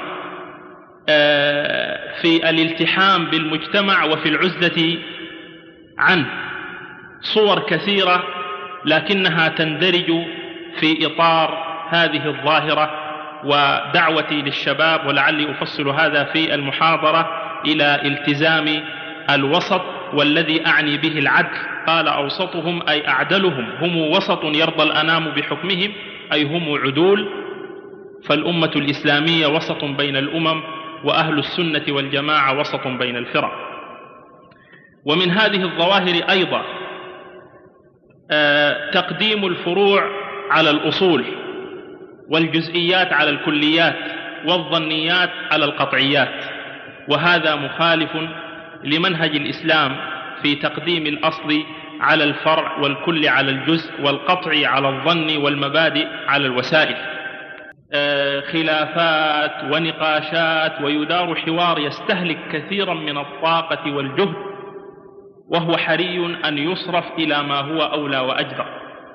في الالتحام بالمجتمع وفي العزلة عنه. صور كثيرة لكنها تندرج في إطار هذه الظاهرة. ودعوتي للشباب، ولعلي أفصل هذا في المحاضرة، إلى التزام الوسط، والذي أعني به العدل. قال أوسطهم أي أعدلهم، هم وسط يرضى الأنام بحكمهم، أي هم عدول. فالأمة الإسلامية وسط بين الأمم، وأهل السنة والجماعة وسط بين الفرق. ومن هذه الظواهر أيضا تقديم الفروع على الأصول، والجزئيات على الكليات، والظنيات على القطعيات. وهذا مخالف لمنهج الإسلام في تقديم الأصل على الفرع والكل على الجزء والقطع على الظن والمبادئ على الوسائل. خلافات ونقاشات ويدار حوار يستهلك كثيرا من الطاقة والجهد، وهو حري أن يصرف إلى ما هو أولى وأجدر.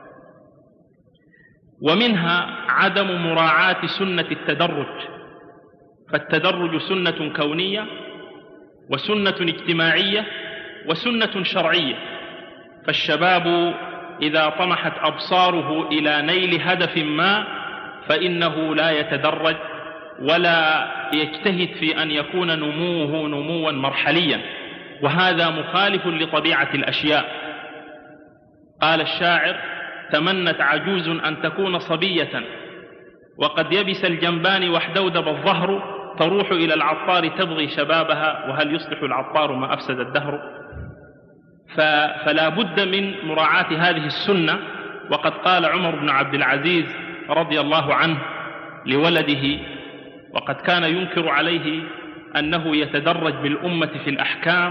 ومنها عدم مراعاة سنة التدرج، فالتدرج سنة كونية وسنة اجتماعية وسنة شرعية، فالشباب إذا طمحت أبصاره إلى نيل هدف ما فإنه لا يتدرج ولا يجتهد في أن يكون نموه نموا مرحليا، وهذا مخالف لطبيعة الأشياء. قال الشاعر: تمنت عجوز أن تكون صبية وقد يبس الجنبان واحدودب الظهر، تروح إلى العطار تبغي شبابها وهل يصلح العطار ما أفسد الدهر. فلا بد من مراعاة هذه السنة. وقد قال عمر بن عبد العزيز رضي الله عنه لولده، وقد كان ينكر عليه أنه يتدرج بالأمة في الأحكام،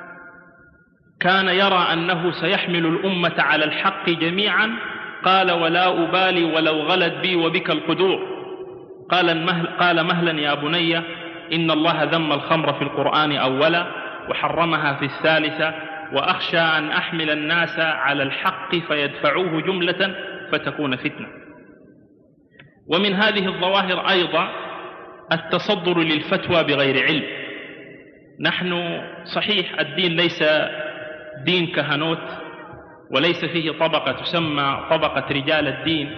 كان يرى أنه سيحمل الأمة على الحق جميعا، قال: ولا أبالي ولو غلت بي وبك القدور. قال, المهل قال مهلا يا بني، إن الله ذم الخمر في القرآن أولا وحرمها في الثالثة، وأخشى أن أحمل الناس على الحق فيدفعوه جملة فتكون فتنة. ومن هذه الظواهر أيضا التصدر للفتوى بغير علم. نحن صحيح الدين ليس دين كهنوت، وليس فيه طبقة تسمى طبقة رجال الدين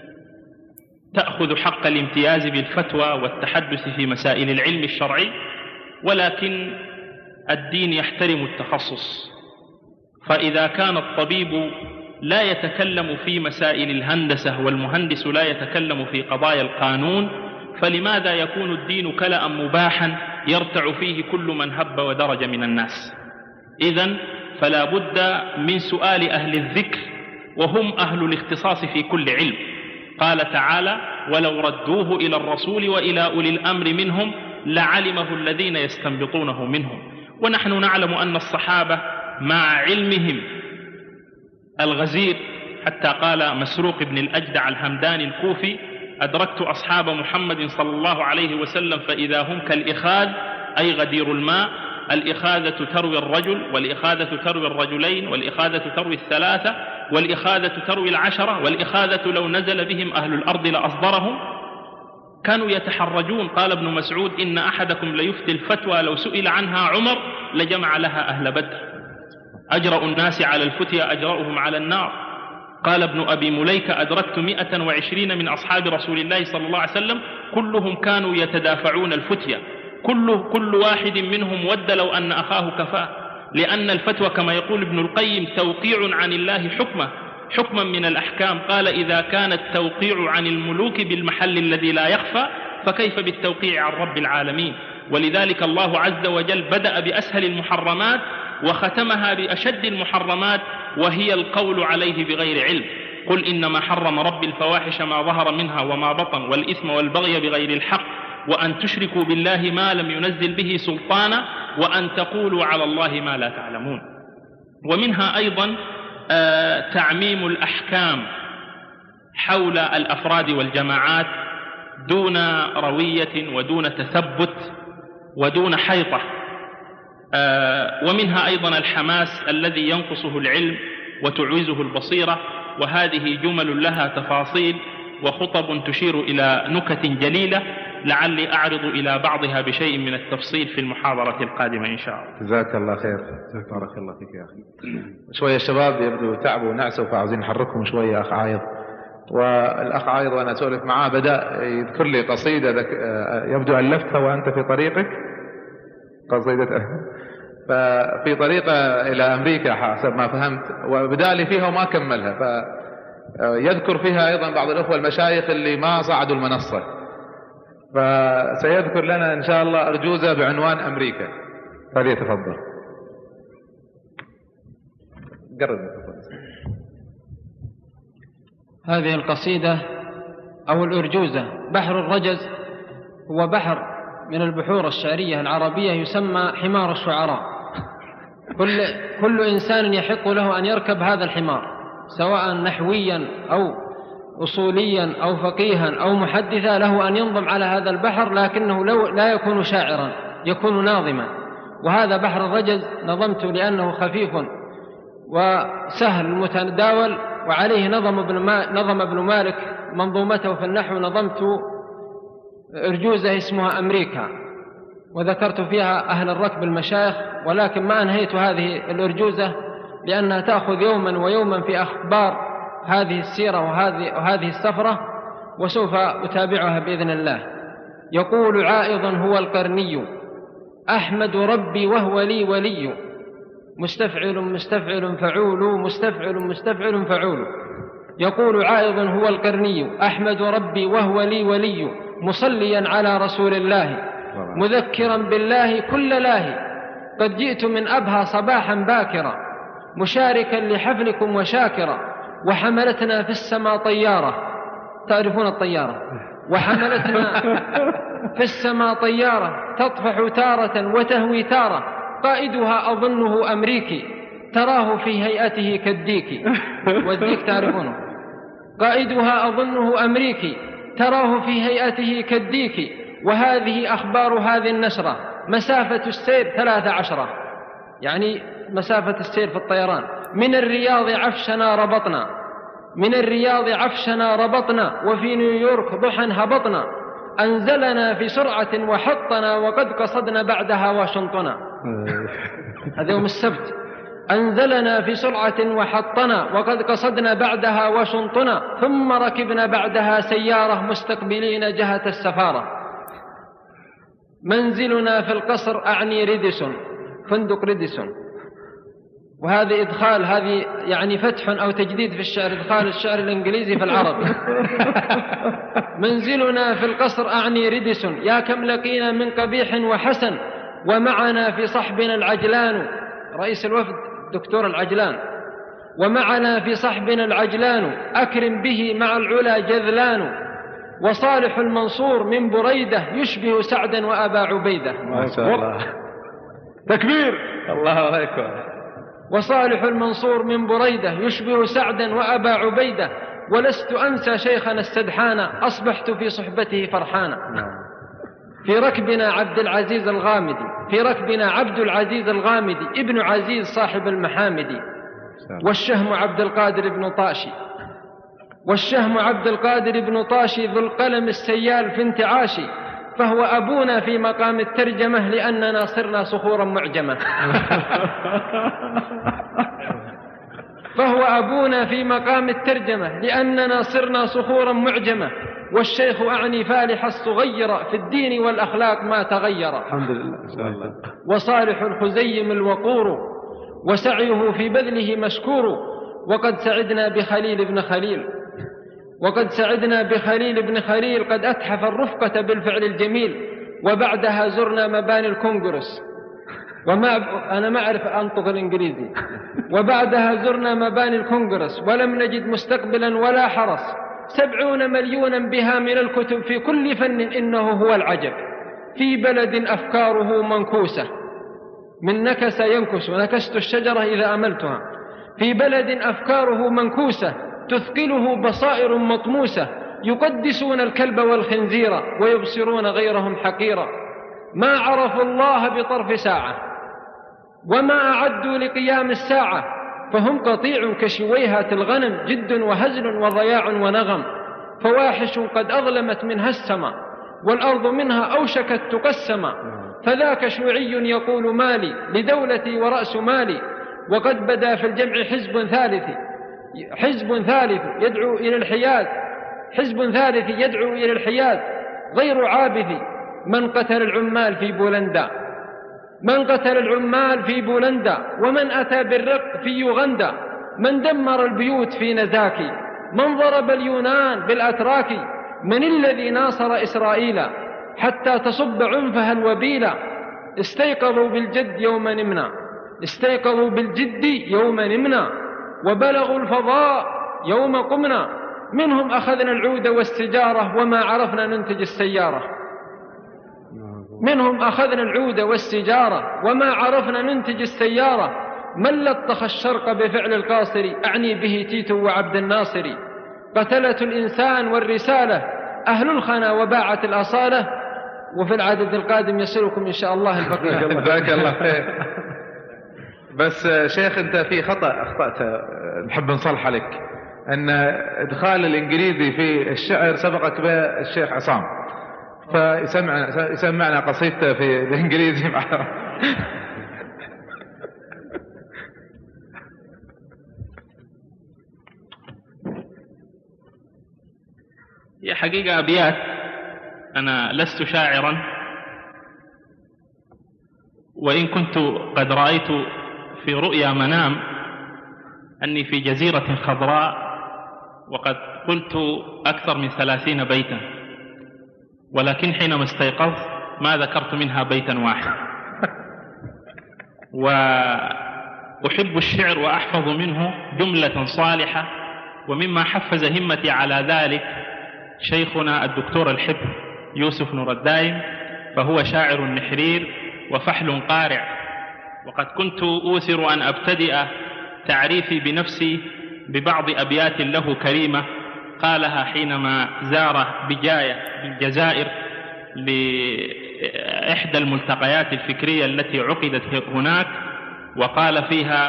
تأخذ حق الامتياز بالفتوى والتحدث في مسائل العلم الشرعي، ولكن الدين يحترم التخصص. فإذا كان الطبيب لا يتكلم في مسائل الهندسة والمهندس لا يتكلم في قضايا القانون، فلماذا يكون الدين كلأ مباحا يرتع فيه كل من هب ودرج من الناس؟ إذن فلا بد من سؤال أهل الذكر، وهم أهل الاختصاص في كل علم. قال تعالى: ولو ردوه إلى الرسول وإلى أولي الأمر منهم لعلمه الذين يستنبطونه منهم. ونحن نعلم أن الصحابة مع علمهم الغزير، حتى قال مسروق بن الأجدع الهمداني الكوفي: أدركت أصحاب محمد صلى الله عليه وسلم فإذا هم كالإخاذ، أي غدير الماء. الإخاذة تروي الرجل، والإخاذة تروي الرجلين، والإخاذة تروي الثلاثة، والإخاذة تروي العشرة، والإخاذة لو نزل بهم أهل الأرض لأصدرهم. كانوا يتحرجون. قال ابن مسعود: إن أحدكم ليفتي الفتوى لو سئل عنها عمر لجمع لها أهل بدر. أجرأ الناس على الفتيا أجرأهم على النار. قال ابن أبي مليكة: أدركت مئة وعشرين من أصحاب رسول الله صلى الله عليه وسلم كلهم كانوا يتدافعون الفتيا، كل, كل واحد منهم ود لو أن أخاه كفاه، لأن الفتوى كما يقول ابن القيم توقيع عن الله حكمه حكما من الأحكام. قال: إذا كان التوقيع عن الملوك بالمحل الذي لا يخفى فكيف بالتوقيع عن رب العالمين؟ ولذلك الله عز وجل بدأ بأسهل المحرمات وختمها بأشد المحرمات، وهي القول عليه بغير علم. قل إنما حرم ربي الفواحش ما ظهر منها وما بطن والإثم والبغي بغير الحق وأن تشركوا بالله ما لم ينزل به سلطانا وأن تقولوا على الله ما لا تعلمون. ومنها أيضا آه تعميم الأحكام حول الأفراد والجماعات دون روية ودون تثبت ودون حيطة. آه ومنها أيضا الحماس الذي ينقصه العلم وتعوزه البصيرة، وهذه جمل لها تفاصيل وخطب تشير إلى نكت جليلة، لعلي أعرض إلى بعضها بشيء من التفصيل في المحاضرة القادمة إن شاء الله. جزاك الله خير. بارك الله فيك يا أخي. شوية الشباب يبدو تعبوا ونعسوا فعاوزين نحركهم شوية. أخ عايض، والأخ عايض وأنا أسولف معاه بدأ يذكر لي قصيدة يبدو ألفتها وأنت في طريقك، قصيدة ففي طريقة إلى أمريكا حسب ما فهمت، وبدأ لي فيها وما كملها، فيذكر فيها أيضا بعض الأخوة المشايخ اللي ما صعدوا المنصة، فسيذكر لنا إن شاء الله أرجوزة بعنوان أمريكا، فليتفضل. قرب. هذه القصيدة أو الأرجوزة: بحر الرجز هو بحر من البحور الشعرية العربية يسمى حمار الشعراء. كل, كل إنسان يحق له أن يركب هذا الحمار، سواء نحويا أو أصوليا أو فقيها أو محدثا، له أن ينظم على هذا البحر، لكنه لو لا يكون شاعرا، يكون ناظما. وهذا بحر الرجز نظمت لأنه خفيف وسهل متداول، وعليه نظم ابن, ما نظم ابن مالك منظومته في النحو. نظمت أرجوزة اسمها أمريكا، وذكرت فيها أهل الركب المشايخ، ولكن ما أنهيت هذه الأرجوزة لأنها تأخذ يوما ويوما في أخبار هذه السيرة وهذه, وهذه السفرة، وسوف أتابعها بإذن الله. يقول عائض هو القرني أحمد ربي وهو لي ولي، مستفعل مستفعل فعول مستفعل مستفعل فعول. يقول عائض هو القرني أحمد ربي وهو لي ولي، مصليا على رسول الله مذكرا بالله كل لاهي. قد جئت من أبها صباحا باكرا، مشاركا لحفلكم وشاكرا، وحملتنا في السماء طيارة. تعرفون الطيارة؟ وحملتنا في السماء طيارة تطفح تارة وتهوي تارة، قائدها أظنه أمريكي، تراه في هيئته كالديك. والديك تعرفونه؟ قائدها أظنه أمريكي، تراه في هيئته كالديك. وهذه أخبار هذه النشرة، مسافة السير ثلاث عشرة، يعني مسافة السير في الطيران. من الرياض عفشنا ربطنا، من الرياض عفشنا ربطنا، وفي نيويورك ضحى هبطنا. أنزلنا في سرعة وحطنا، وقد قصدنا بعدها واشنطنا. هذا يوم السبت. أنزلنا في سرعة وحطنا، وقد قصدنا بعدها واشنطنا. ثم ركبنا بعدها سيارة مستقبلين جهة السفارة. منزلنا في القصر أعني ريديسون، فندق ريديسون. وهذه إدخال، هذه يعني فتح أو تجديد في الشعر، إدخال الشعر الإنجليزي في العربي. منزلنا في القصر أعني ريديسون، يا كم لقينا من قبيح وحسن، ومعنا في صحبنا العجلان، رئيس الوفد دكتور العجلان. ومعنا في صحبنا العجلان، أكرم به مع العلا جذلان. وصالح المنصور من بريدة، يشبه سعدا وأبا عبيدة. ما شاء الله، تكبير، الله أكبر. وصالح المنصور من بريدة، يشبه سعدا وأبا عبيدة. ولست أنسى شيخنا السدحان، أصبحت في صحبته فرحانا. في ركبنا عبد العزيز الغامدي، في ركبنا عبد العزيز الغامدي ابن عزيز صاحب المحامدي. والشهم عبد القادر بن طاشي، والشهم عبد القادر بن طاشي ذو القلم السيال في انتعاشي. فهو أبونا في مقام الترجمة، لأننا صرنا صخورا معجمة. فهو أبونا في مقام الترجمة، لأننا صرنا صخورا معجمة. والشيخ أعني فالح الصغير، في الدين والأخلاق ما تغير. الحمد لله. وصالح الخزيم الوقور، وسعيه في بذله مشكور. وقد سعدنا بخليل بن خليل، وقد سعدنا بخليل بن خليل، قد أتحف الرفقة بالفعل الجميل. وبعدها زرنا مباني الكونغرس، وما أنا ما أعرف أنطق الإنجليزي. وبعدها زرنا مباني الكونغرس، ولم نجد مستقبلا ولا حرس. سبعون مليونا بها من الكتب، في كل فن إنه هو العجب. في بلد أفكاره منكوسة، من نكس ينكس، ونكست الشجرة إذا أملتها. في بلد أفكاره منكوسة، تثقله بصائر مطموسة. يقدسون الكلب والخنزير، ويبصرون غيرهم حقيرا. ما عرفوا الله بطرف ساعة، وما أعدوا لقيام الساعة. فهم قطيع كشويهات الغنم، جد وهزل وضياع ونغم. فواحش قد أظلمت منها السماء، والأرض منها أوشكت تقسم. فذاك شيوعي يقول مالي لدولتي ورأس مالي. وقد بدا في الجمع حزب ثالث، حزب ثالث يدعو إلى الحياد، حزب ثالث يدعو إلى الحياد غير عابث. من قتل العمال في بولندا، من قتل العمال في بولندا، ومن أتى بالرق في يوغندا. من دمر البيوت في نزاكي، من ضرب اليونان بالأتراك. من الذي ناصر إسرائيل حتى تصب عنفها الوبيلة. استيقظوا بالجد يوم نمنا، استيقظوا بالجد يوم نمنا. وبلغوا الفضاء يوم قمنا. منهم أخذنا العود والسجارة، وما عرفنا ننتج السيارة. منهم أخذنا العود والسجارة وما عرفنا ننتج السيارة، من لطخ الشرق بفعل القاصر، أعني به تيتو وعبد الناصر، قتلة الإنسان والرسالة أهل الخنا وباعة الأصالة. وفي العدد القادم يصلكم إن شاء الله البقية. جزاك الله خير. بس شيخ أنت في خطأ أخطأت، نحب نصلح لك، أن إدخال الإنجليزي في الشعر سبقك به الشيخ عصام، فيسمعنا يسمعنا قصيدته في الإنجليزي مع هي حقيقة أبيات. أنا لست شاعرا، وإن كنت قد رأيت في رؤيا منام أني في جزيرة خضراء وقد قلت أكثر من ثلاثين بيتا، ولكن حينما استيقظت ما ذكرت منها بيتا واحد. وأحب الشعر وأحفظ منه جملة صالحة، ومما حفز همتي على ذلك شيخنا الدكتور الحبر يوسف نور الدايم، فهو شاعر نحرير وفحل قارع. وقد كنت أوثر أن أبتدئ تعريفي بنفسي ببعض أبيات له كريمة قالها حينما زار بجاية بالجزائر لإحدى الملتقيات الفكرية التي عقدت هناك، وقال فيها: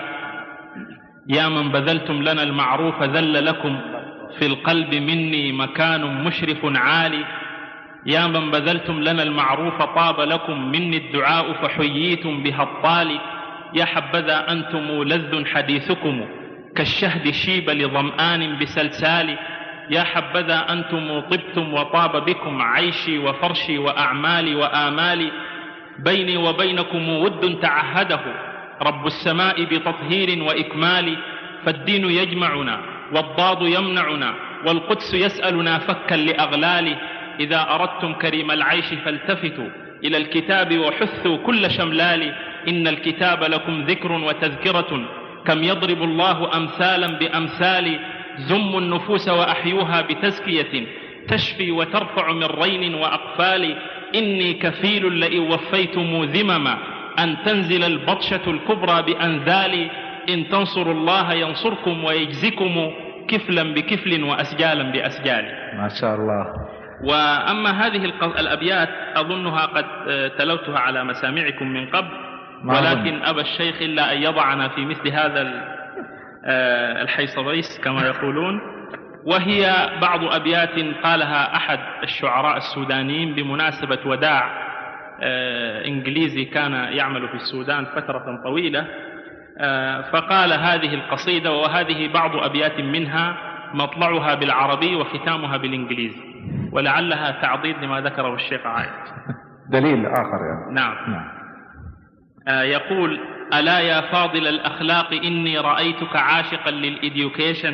يا من بذلتم لنا المعروف ذل لكم في القلب مني مكان مشرف عالي، يا من بذلتم لنا المعروف طاب لكم مني الدعاء فحييتم بها الطالي، يا حبذا أنتم لذ حديثكم كالشهد شيب لظمآن بسلسال، يا حبذا أنتم طبتم وطاب بكم عيشي وفرشي وأعمالي وآمالي، بيني وبينكم ود تعهده رب السماء بتطهير وإكمال، فالدين يجمعنا والضاد يمنعنا والقدس يسألنا فكا لأغلال، إذا أردتم كريم العيش فالتفتوا إلى الكتاب وحثوا كل شملال، إن الكتاب لكم ذكر وتذكرة كم يضرب الله أمثالا بأمثال، زموا النفوس وأحيوها بتزكية تشفي وترفع من رين وأقفال، إني كفيل لئن وفيتم ذمما أن تنزل البطشة الكبرى بأنذال، إن تنصروا الله ينصركم ويجزكم كفلا بكفل وأسجالا بأسجال. ما شاء الله. وأما هذه الأبيات أظنها قد تلوتها على مسامعكم من قبل، ولكن أبى الشيخ إلا أن يضعنا في مثل هذا الحيصبيس كما يقولون، وهي بعض أبيات قالها أحد الشعراء السودانيين بمناسبة وداع إنجليزي كان يعمل في السودان فترة طويلة، فقال هذه القصيدة، وهذه بعض أبيات منها مطلعها بالعربي وختامها بالإنجليزي، ولعلها تعضيد لما ذكره الشيخ عايد. دليل آخر يعني. نعم, نعم. آه يقول: ألا يا فاضل الأخلاق إني رأيتك عاشقا للإديوكيشن،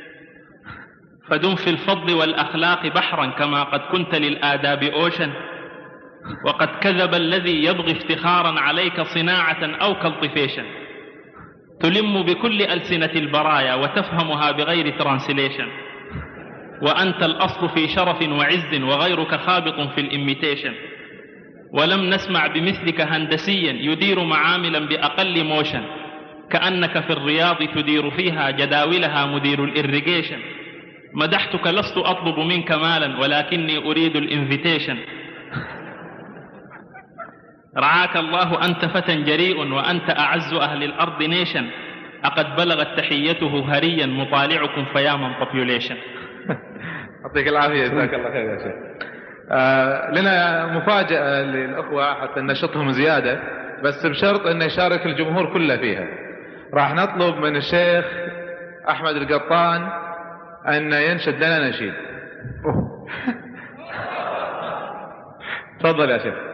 فدم في الفضل والأخلاق بحرا كما قد كنت للآداب أوشن، وقد كذب الذي يبغي افتخارا عليك صناعة أو كالطفيشن، تلم بكل ألسنة البرايا وتفهمها بغير ترانسليشن، وأنت الأصل في شرف وعز وغيرك خابط في الإميتيشن، ولم نسمع بمثلك هندسيا يدير معاملا بأقل موشن، كأنك في الرياض تدير فيها جداولها مدير الإريجيشن، مدحتك لست أطلب منك مالا ولكني أريد الإنفيتيشن، رعاك الله أنت فتى جريء وأنت أعز أهل الأرض نيشن، أقد بلغت تحيته هريا مطالعكم فيا من population. يعطيك العافية، جزاك الله خير يا شيخ. آه لنا مفاجأة للأخوة حتى ننشطهم زيادة، بس بشرط أن يشارك الجمهور كله فيها. راح نطلب من الشيخ أحمد القطان أن ينشد لنا نشيد. تفضل يا شيخ.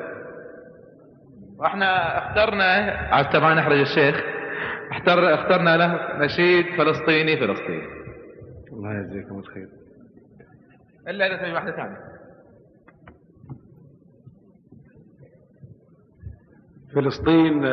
واحنا اخترنا حتى ما نحرج الشيخ، اختر اخترنا له نشيد فلسطيني فلسطيني. الله يجزيكم الخير. الا اذا تبي واحده ثانيه. فلسطين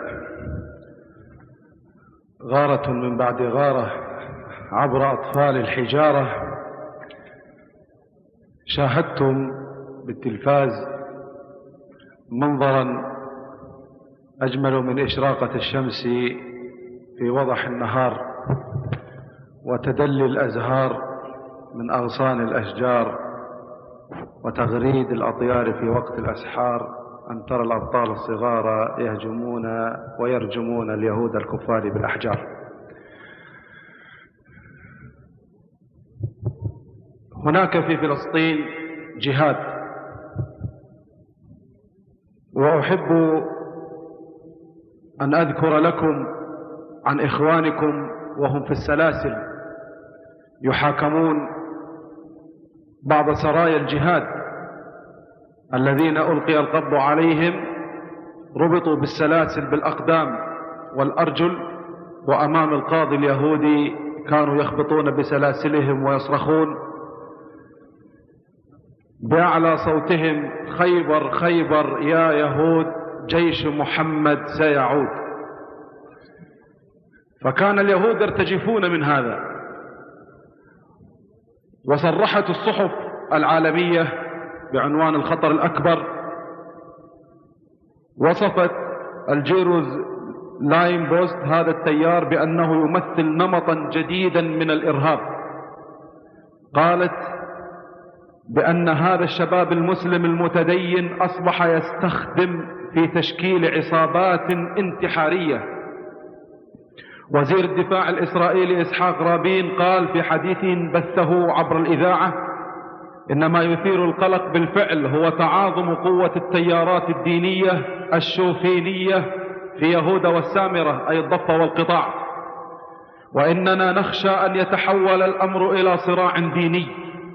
غارة من بعد غارة عبر أطفال الحجارة، شاهدتم بالتلفاز منظرا أجمل من إشراقة الشمس في وضح النهار وتدلي الأزهار من أغصان الأشجار وتغريد الأطيار في وقت الأسحار، أن ترى الأبطال الصغار يهجمون ويرجمون اليهود الكفار بالأحجار. هناك في فلسطين جهاد، وأحب أن أذكر لكم عن إخوانكم وهم في السلاسل يحاكمون بعض سرايا الجهاد الذين ألقي القبض عليهم، ربطوا بالسلاسل بالأقدام والأرجل، وأمام القاضي اليهودي كانوا يخبطون بسلاسلهم ويصرخون بأعلى صوتهم: خيبر خيبر يا يهود، جيش محمد سيعود. فكان اليهود يرتجفون من هذا، وصرحت الصحف العالمية بعنوان الخطر الأكبر، وصفت الجيروز لاين بوست هذا التيار بأنه يمثل نمطا جديدا من الإرهاب. قالت بأن هذا الشباب المسلم المتدين أصبح يستخدم في تشكيل عصابات انتحارية. وزير الدفاع الإسرائيلي إسحاق رابين قال في حديث بثه عبر الإذاعة: إن ما يثير القلق بالفعل هو تعاظم قوة التيارات الدينية الشوفينية في يهوذا والسامرة، أي الضفة والقطاع، وإننا نخشى أن يتحول الأمر إلى صراع ديني.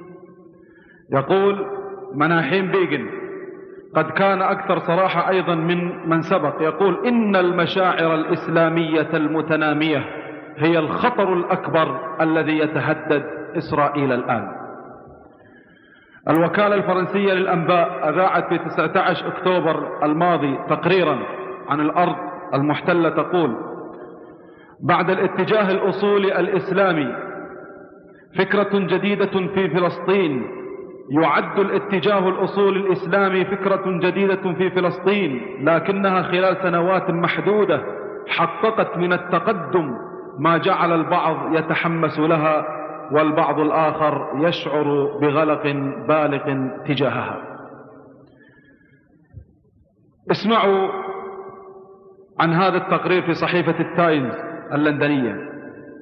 يقول مناحيم بيغن قد كان أكثر صراحة أيضا من من سبق، يقول: إن المشاعر الإسلامية المتنامية هي الخطر الأكبر الذي يتهدد إسرائيل الآن. الوكالة الفرنسية للأنباء أذاعت في تسعة عشر أكتوبر الماضي تقريرا عن الأرض المحتلة، تقول: بعد الاتجاه الأصولي الإسلامي فكرة جديدة في فلسطين، يعد الاتجاه الأصولي الإسلامي فكرة جديدة في فلسطين، لكنها خلال سنوات محدودة حققت من التقدم ما جعل البعض يتحمس لها والبعض الآخر يشعر بغلق بالغ تجاهها. اسمعوا عن هذا التقرير في صحيفة التايمز اللندنية.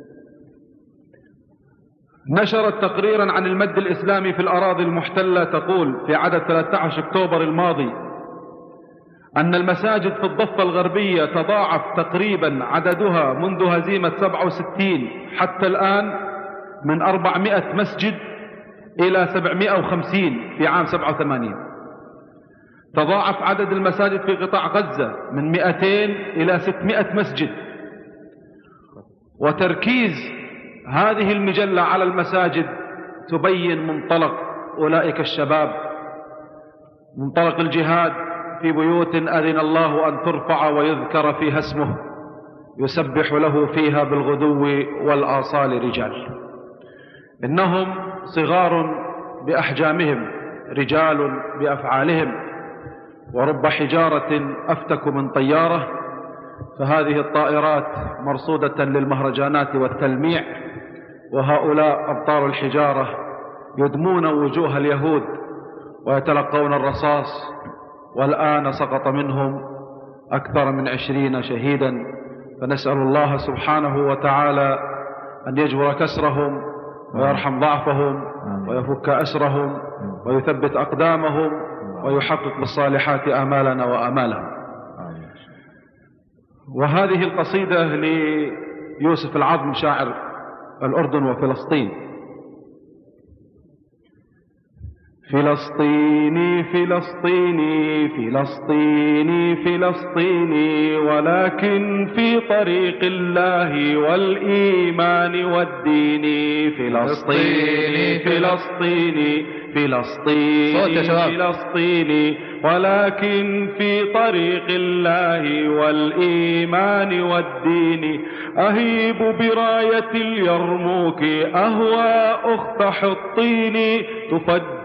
نشرت تقريرا عن المد الإسلامي في الأراضي المحتلة، تقول في عدد ثلاثة عشر أكتوبر الماضي أن المساجد في الضفة الغربية تضاعف تقريبا عددها منذ هزيمة سبعة وستين حتى الآن من أربعمائة مسجد إلى سبعمائة وخمسين في عام سبعة وثمانين. تضاعف عدد المساجد في قطاع غزة من مئتين إلى ستمائة مسجد. وتركيز هذه المجلة على المساجد تبين منطلق أولئك الشباب، منطلق الجهاد في بيوت أذن الله أن ترفع ويذكر فيها اسمه، يسبح له فيها بالغدو والآصال رجال. إنهم صغار بأحجامهم، رجال بأفعالهم، ورب حجارة أفتك من طيارة. فهذه الطائرات مرصودة للمهرجانات والتلميع، وهؤلاء أبطال الحجارة يدمون وجوه اليهود ويتلقون الرصاص، والآن سقط منهم أكثر من عشرين شهيدا. فنسأل الله سبحانه وتعالى أن يجبر كسرهم ويرحم ضعفهم ويفك أسرهم ويثبت أقدامهم ويحقق بالصالحات آمالنا وآمالهم. وهذه القصيدة ليوسف العظم شاعر الأردن وفلسطين. فلسطيني فلسطيني فلسطيني فلسطيني، ولكن في طريق الله والإيمان والدين. فلسطيني فلسطيني فلسطيني فلسطيني، ولكن في طريق الله والإيمان والدين. أهيب براية اليرموك أهوى أخت حطين، تفجر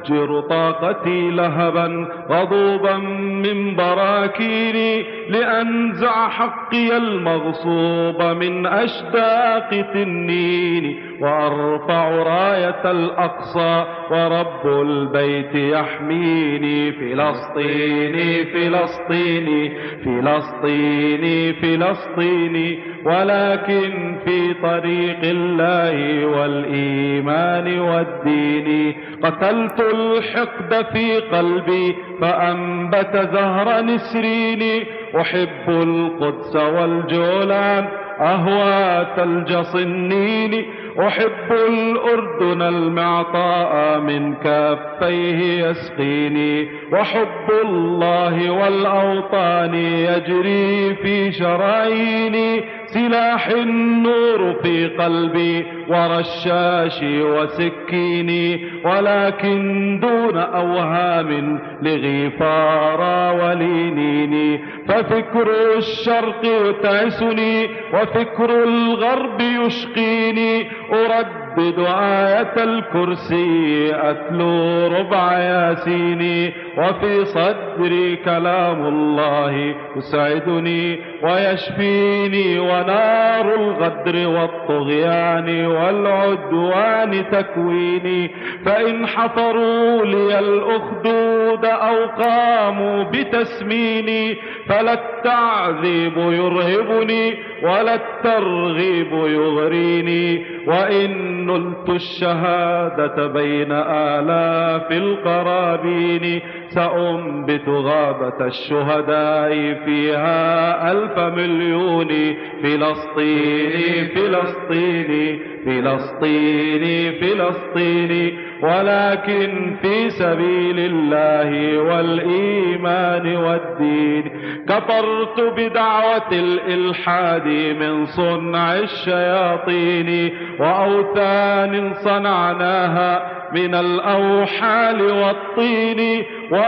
يفجر طاقتي لهبا غضوبا من براكيني لأنزع حقي المغصوب من أشداق تنيني وأرفع راية الأقصى ورب البيت يحميني. فلسطيني فلسطيني فلسطيني فلسطيني ولكن في طريق الله والإيمان والدين. قتلت الحقد في قلبي فأنبت زهر نسريني. أحب القدس والجولان أهوى ثلج صنين. أحب الأردن المعطاء من كفيه يسقيني. وحب الله والأوطان يجري في شراييني. سلاح النور في قلبي ورشاشي وسكيني ولكن دون أوهام لغفارا ولينيني. ففكر الشرق يتعسني وفكر الغرب يشقيني. أردد آية الكرسي أتلو ربع ياسيني وفي صدري كلام الله يسعدني ويشفيني. ونار الغدر والطغيان والعدوان تكويني. فإن حفروا لي الأخدود أو قاموا بتسميني فلا التعذيب يرهبني ولا الترغيب يغريني. وإن نلت الشهادة بين آلاف القرابين سأنبت غابة الشهداء فيها ألف مليون. فلسطيني فلسطيني فلسطيني فلسطيني ولكن في سبيل الله والإيمان والدين. كفرت بدعوة الإلحاد من صنع الشياطين وأوثان صنعناها من الأوحال والطين.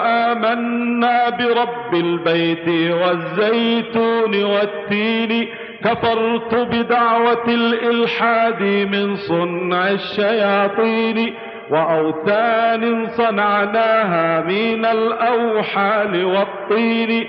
وآمنا برب البيت والزيتون والتين. كفرت بدعوة الإلحاد من صنع الشياطين وأوثان صنعناها من الأوحال والطين.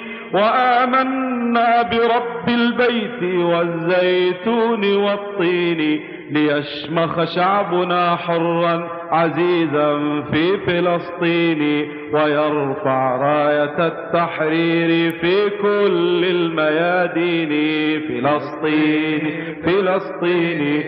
وآمنا برب البيت والزيتون والطين ليشمخ شعبنا حرا عزيزا في فلسطين ويرفع راية التحرير في كل الميادين. فلسطين فلسطين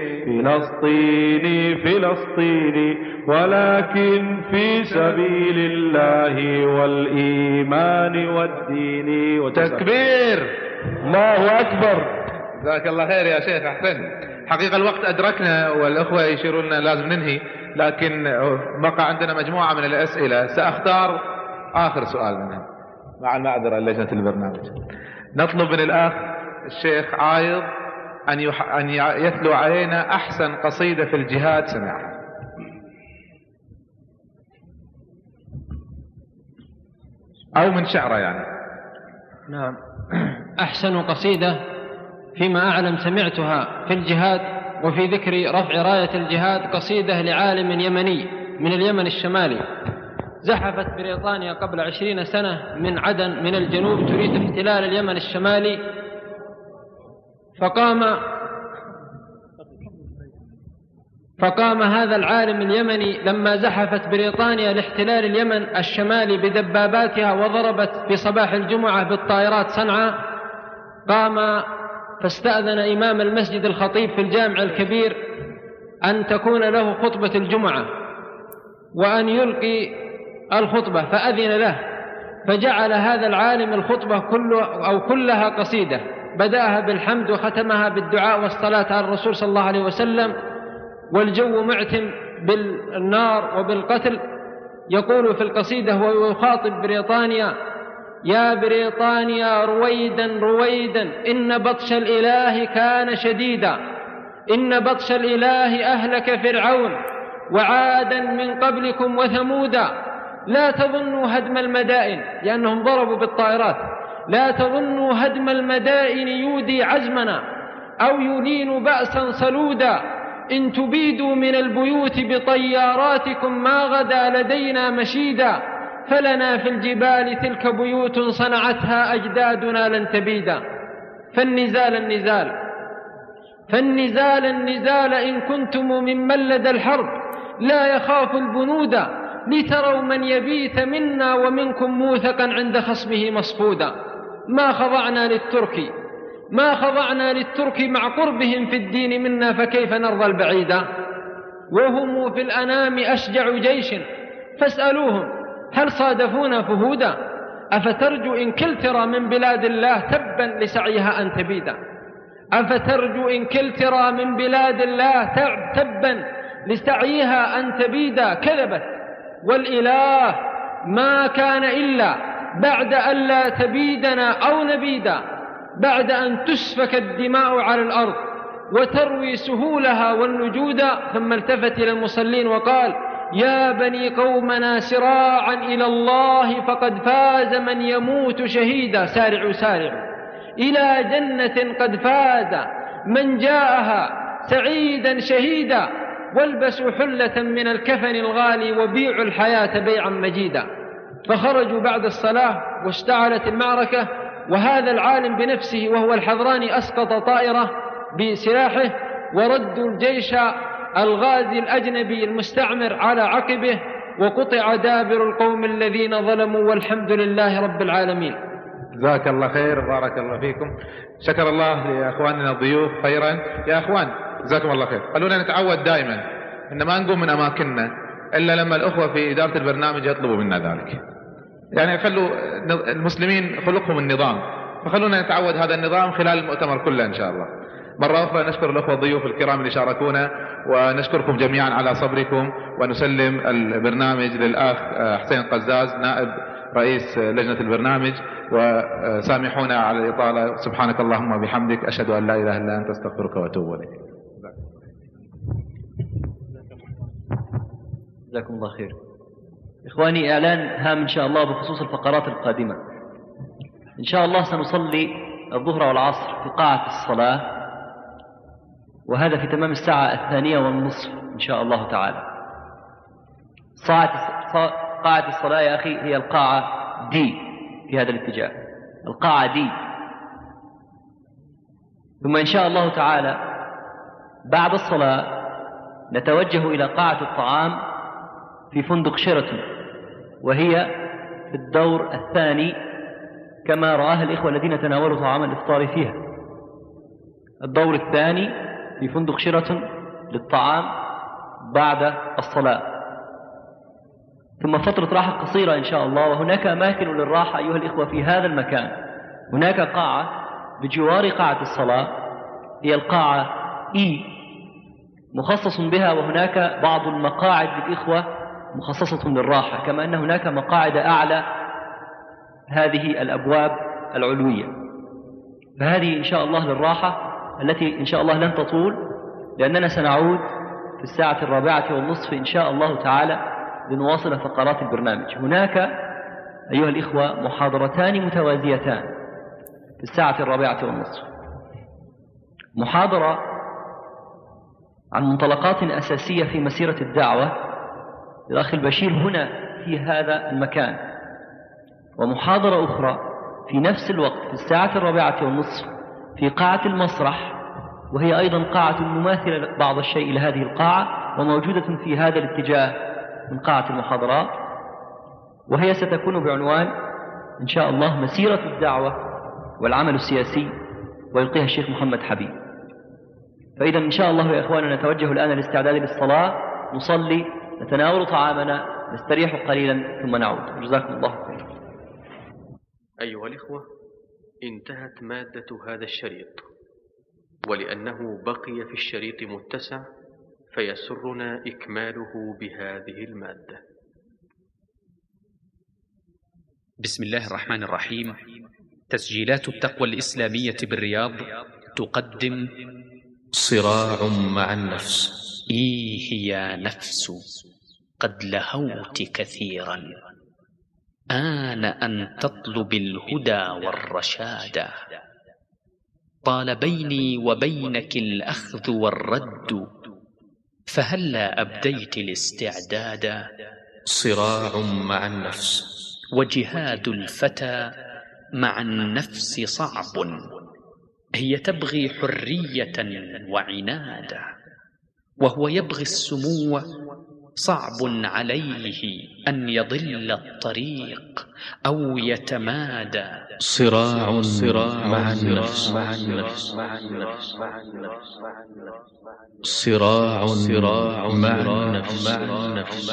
فلسطين فلسطين ولكن في سبيل الله والإيمان والدين. تكبير الله أكبر. جزاك الله خير يا شيخ، أحسن. حقيقة الوقت أدركنا والأخوة يشيرون لنا لازم ننهي، لكن بقى عندنا مجموعة من الأسئلة سأختار آخر سؤال منها مع المعذرة لجنة البرنامج. نطلب من الأخ الشيخ عايض أن, يح... أن يتلو علينا أحسن قصيدة في الجهاد سمعها. أو من شعره يعني. نعم. أحسن قصيدة فيما أعلم سمعتها في الجهاد وفي ذكر رفع راية الجهاد قصيدة لعالم يمني من اليمن الشمالي. زحفت بريطانيا قبل عشرين سنة من عدن من الجنوب تريد احتلال اليمن الشمالي، فقام فقام هذا العالم اليمني لما زحفت بريطانيا لاحتلال اليمن الشمالي بدباباتها وضربت في صباح الجمعة بالطائرات صنعاء، قام فاستأذن إمام المسجد الخطيب في الجامع الكبير أن تكون له خطبة الجمعة وأن يلقي الخطبة، فأذن له، فجعل هذا العالم الخطبة كله أو كلها قصيدة، بدأها بالحمد وختمها بالدعاء والصلاة على الرسول صلى الله عليه وسلم، والجو معتم بالنار وبالقتل. يقول في القصيدة وهو يخاطب بريطانيا: يا بريطانيا رويدا رويدا إن بطش الإله كان شديدا، إن بطش الإله أهلك فرعون وعادا من قبلكم وثمودا، لا تظنوا هدم المدائن، لأنهم ضربوا بالطائرات، لا تظنوا هدم المدائن يودي عزمنا أو يلين بأسا صلودا، إن تبيدوا من البيوت بطياراتكم ما غدا لدينا مشيدا، فلنا في الجبال تلك بيوت صنعتها أجدادنا لن تبيدا. فالنزال النزال فالنزال النزال إن كنتم ممن لدى الحرب لا يخاف البنود، لتروا من يبيت منا ومنكم موثقا عند خصمه مصفودا. ما خضعنا للترك ما خضعنا للترك مع قربهم في الدين منا، فكيف نرضى البعيدا؟ وهم في الأنام أشجع جيش فاسألوهم هل صادفونا فهودا. أفترجو إن كلترى من بلاد الله تبا لسعيها أن تبيدا. أفترجو إن كلترى من بلاد الله تبا لسعيها أن تبيدا. كذبت والإله ما كان إلا بعد أن لا تبيدنا أو نبيدا، بعد أن تسفك الدماء على الأرض وتروي سهولها والنجود. ثم التفت إلى المصلين وقال يا بني قومنا سراعا إلى الله فقد فاز من يموت شهيدا. سارعوا سارعوا إلى جنة قد فاز من جاءها سعيدا شهيدا، والبسوا حلة من الكفن الغالي وبيعوا الحياة بيعا مجيدا. فخرجوا بعد الصلاة واشتعلت المعركة، وهذا العالم بنفسه وهو الحضراني أسقط طائرة بسلاحه، وردوا الجيش الغازي الأجنبي المستعمر على عقبه، وقطع دابر القوم الذين ظلموا، والحمد لله رب العالمين. جزاك الله خير، بارك الله فيكم. شكر الله لأخواننا الضيوف خيرا. يا أخوان جزاكم الله خير، خلونا نتعود دائما إن ما نقوم من أماكننا إلا لما الأخوة في إدارة البرنامج يطلبوا منا ذلك. يعني خلوا المسلمين خلقهم النظام، فخلونا نتعود هذا النظام خلال المؤتمر كله إن شاء الله. مرة أخرى نشكر الأخوة الضيوف الكرام اللي شاركونا، ونشكركم جميعا على صبركم، ونسلم البرنامج للأخ حسين قزاز نائب رئيس لجنة البرنامج، وسامحونا على الإطالة. سبحانك اللهم وبحمدك، أشهد أن لا إله إلا أنت، أستغفرك وأتوب إليك. جزاكم الله خير. إخواني، إعلان هام إن شاء الله بخصوص الفقرات القادمة. إن شاء الله سنصلي الظهر والعصر في قاعة الصلاة، وهذا في تمام الساعة الثانية والنصف إن شاء الله تعالى. قاعة الصلاة يا أخي هي القاعة دي في هذا الاتجاه، القاعة دي. ثم إن شاء الله تعالى بعد الصلاة نتوجه إلى قاعة الطعام في فندق شيراتون، وهي في الدور الثاني كما رآها الإخوة الذين تناولوا طعام الإفطار فيها. الدور الثاني في فندق شيراتون للطعام بعد الصلاة، ثم فترة راحة قصيرة إن شاء الله. وهناك أماكن للراحة أيها الإخوة في هذا المكان. هناك قاعة بجوار قاعة الصلاة هي القاعة إي مخصص بها، وهناك بعض المقاعد للإخوة مخصصة للراحة، كما أن هناك مقاعد أعلى هذه الأبواب العلوية. فهذه إن شاء الله للراحة التي إن شاء الله لن تطول، لأننا سنعود في الساعة الرابعة والنصف إن شاء الله تعالى لنواصل فقرات البرنامج. هناك أيها الإخوة محاضرتان متوازيتان في الساعة الرابعة والنصف. محاضرة عن منطلقات أساسية في مسيرة الدعوة للأخ البشير هنا في هذا المكان، ومحاضرة أخرى في نفس الوقت في الساعة الرابعة والنصف في قاعة المسرح، وهي أيضا قاعة مماثلة بعض الشيء لهذه القاعة، وموجودة في هذا الاتجاه من قاعة المحاضرات، وهي ستكون بعنوان إن شاء الله مسيرة الدعوة والعمل السياسي، ويلقيها الشيخ محمد حبيب. فإذا إن شاء الله يا إخواننا نتوجه الآن للاستعداد للصلاة، نصلي، نتناول طعامنا، نستريح قليلا ثم نعود. جزاكم الله خيرا. أيها الإخوة، انتهت مادة هذا الشريط، ولأنه بقي في الشريط متسع فيسرنا إكماله بهذه المادة. بسم الله الرحمن الرحيم. تسجيلات التقوى الإسلامية بالرياض تقدم صراع مع النفس. إيه يا نفس قد لهوت كثيرا، آن أن تطلب الهدى والرشاد. طال بيني وبينك الأخذ والرد، فهلا أبديت الاستعداد؟ صراع مع النفس. وجهاد الفتى مع النفس صعب، هي تبغي حرية وعنادا، وهو يبغي السمو، صعب عليه أن يضل الطريق أو يتمادى. صراع صراع مع النفس. صراع صراع مع النفس.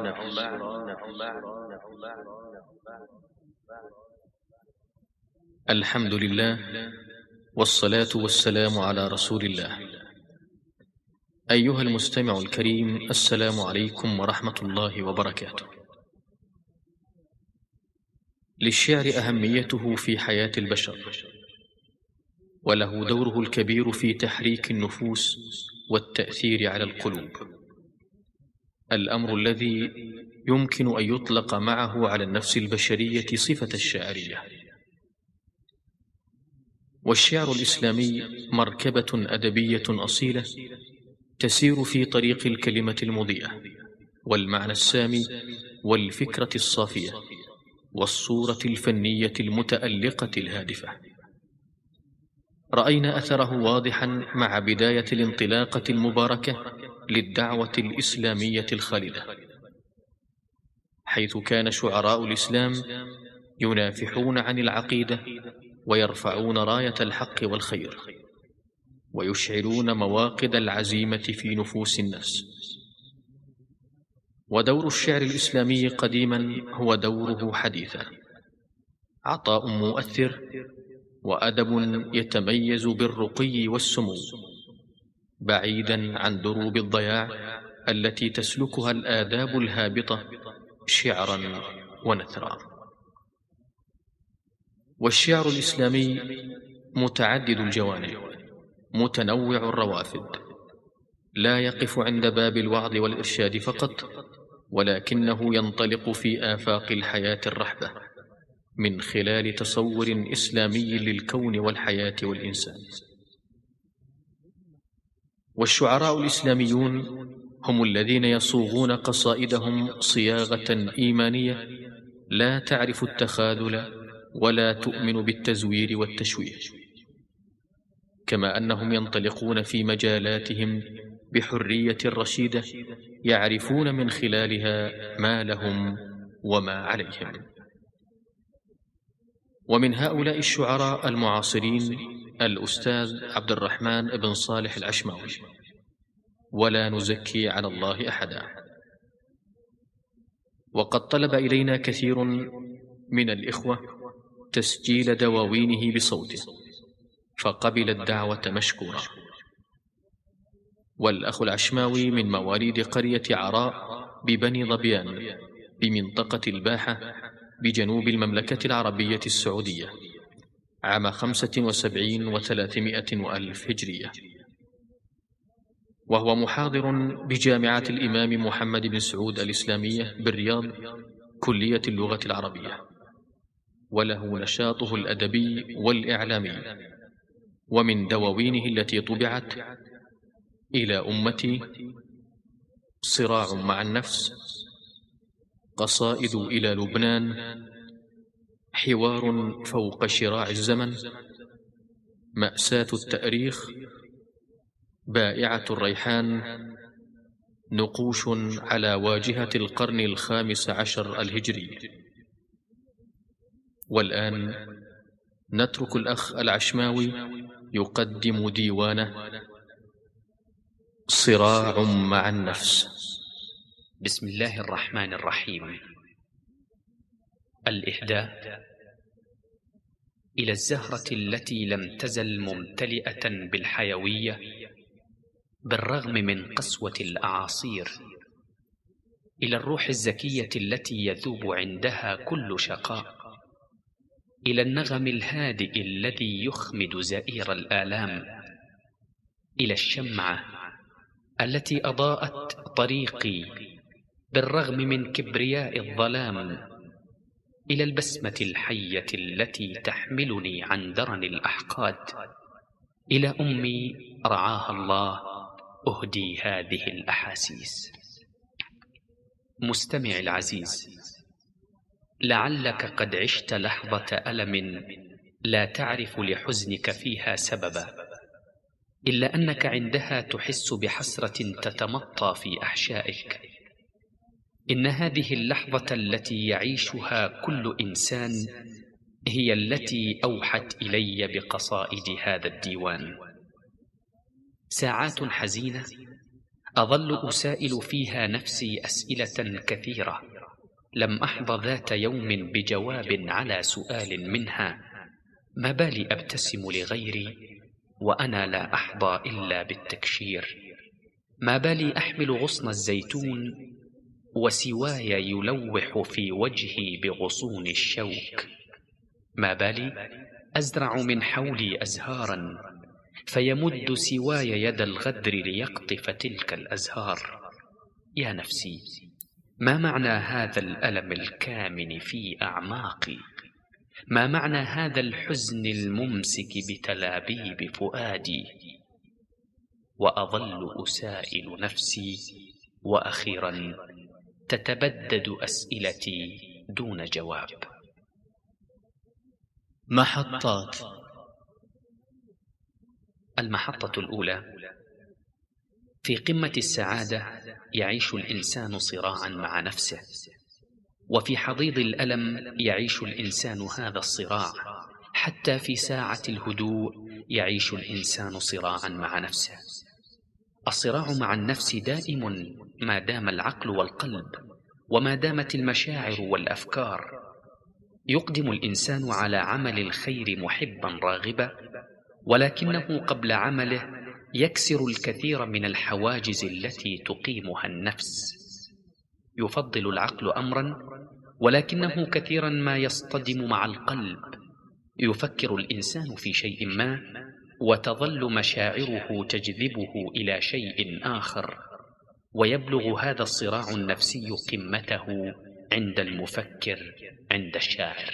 الحمد لله، والصلاة والسلام على رسول الله. أيها المستمع الكريم، السلام عليكم ورحمة الله وبركاته. للشعر أهميته في حياة البشر، وله دوره الكبير في تحريك النفوس والتأثير على القلوب، الأمر الذي يمكن أن يطلق معه على النفس البشرية صفة الشاعرية. والشعر الإسلامي مركبة أدبية أصيلة تسير في طريق الكلمة المضيئة والمعنى السامي والفكرة الصافية والصورة الفنية المتألقة الهادفة. رأينا أثره واضحا مع بداية الانطلاقة المباركة للدعوة الإسلامية الخالدة، حيث كان شعراء الإسلام ينافحون عن العقيدة ويرفعون راية الحق والخير، ويشعلون مواقد العزيمة في نفوس الناس. ودور الشعر الإسلامي قديما هو دوره حديثا، عطاء مؤثر وأدب يتميز بالرقي والسمو، بعيدا عن دروب الضياع التي تسلكها الآداب الهابطة شعرا ونثرا. والشعر الإسلامي متعدد الجوانب، متنوع الروافد، لا يقف عند باب الوعظ والإرشاد فقط، ولكنه ينطلق في آفاق الحياة الرحبة من خلال تصور إسلامي للكون والحياة والإنسان. والشعراء الإسلاميون هم الذين يصوغون قصائدهم صياغة إيمانية لا تعرف التخاذل ولا تؤمن بالتزوير والتشويه، كما أنهم ينطلقون في مجالاتهم بحرية رشيدة يعرفون من خلالها ما لهم وما عليهم. ومن هؤلاء الشعراء المعاصرين الأستاذ عبد الرحمن بن صالح العشماوي، ولا نزكي على الله أحدا. وقد طلب إلينا كثير من الإخوة تسجيل دواوينه بصوته، فقبل الدعوة مشكورا. والأخ العشماوي من مواليد قرية عراء ببني ظبيان بمنطقة الباحة بجنوب المملكة العربية السعودية عام خمسة وسبعين وثلاثمائة وألف هجرية، وهو محاضر بجامعة الإمام محمد بن سعود الإسلامية بالرياض كلية اللغة العربية، وله نشاطه الأدبي والإعلامي. ومن دواوينه التي طبعت: إلى أمتي، صراع مع النفس، قصائد إلى لبنان، حوار فوق شراع الزمن، مأساة التأريخ، بائعة الريحان، نقوش على واجهة القرن الخامس عشر الهجري. والآن نترك الأخ العشماوي يقدم ديوانه صراع مع النفس. بسم الله الرحمن الرحيم. الإهداء إلى الزهرة التي لم تزل ممتلئة بالحيوية بالرغم من قسوة الأعاصير، إلى الروح الزكية التي يذوب عندها كل شقاء، إلى النغم الهادئ الذي يخمد زئير الآلام، إلى الشمعة التي أضاءت طريقي بالرغم من كبرياء الظلام، إلى البسمة الحية التي تحملني عن درن الأحقاد، إلى أمي رعاها الله أهدي هذه الأحاسيس. مستمع العزيز، لعلك قد عشت لحظة ألم لا تعرف لحزنك فيها سببا، إلا أنك عندها تحس بحسرة تتمطى في أحشائك. إن هذه اللحظة التي يعيشها كل إنسان هي التي أوحت إلي بقصائد هذا الديوان. ساعات حزينة أظل أسائل فيها نفسي أسئلة كثيرة، لم أحظ ذات يوم بجواب على سؤال منها: ما بالي أبتسم لغيري وأنا لا أحظى إلا بالتكشير؟ ما بالي أحمل غصن الزيتون وسواي يلوح في وجهي بغصون الشوك؟ ما بالي أزرع من حولي أزهارا فيمد سواي يد الغدر ليقطف تلك الأزهار؟ يا نفسي، ما معنى هذا الألم الكامن في أعماقي؟ ما معنى هذا الحزن الممسك بتلابيب فؤادي؟ وأظل أسائل نفسي، وأخيرا تتبدد أسئلتي دون جواب. محطات. المحطة الأولى: في قمة السعادة يعيش الإنسان صراعا مع نفسه، وفي حضيض الألم يعيش الإنسان هذا الصراع. حتى في ساعة الهدوء يعيش الإنسان صراعا مع نفسه. الصراع مع النفس دائم ما دام العقل والقلب، وما دامت المشاعر والأفكار. يقدم الإنسان على عمل الخير محبا راغبا، ولكنه قبل عمله يكسر الكثير من الحواجز التي تقيمها النفس. يفضل العقل أمرا، ولكنه كثيرا ما يصطدم مع القلب. يفكر الإنسان في شيء ما، وتظل مشاعره تجذبه إلى شيء آخر، ويبلغ هذا الصراع النفسي قمته عند المفكر، عند الشاعر.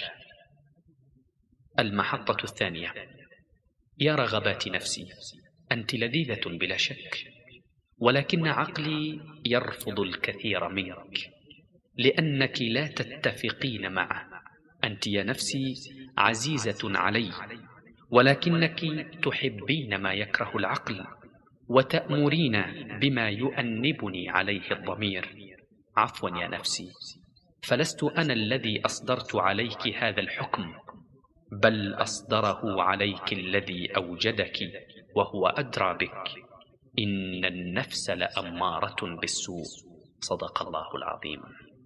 المحطة الثانية: يا رغبات نفسي، أنت لذيذة بلا شك، ولكن عقلي يرفض الكثير منك لأنك لا تتفقين معه. أنت يا نفسي عزيزة علي، ولكنك تحبين ما يكره العقل، وتأمرين بما يؤنبني عليه الضمير. عفوا يا نفسي، فلست أنا الذي أصدرت عليك هذا الحكم، بل أصدره عليك الذي أوجدك وهو أدرى بك. إن النفس لأمارة بالسوء. صدق الله العظيم.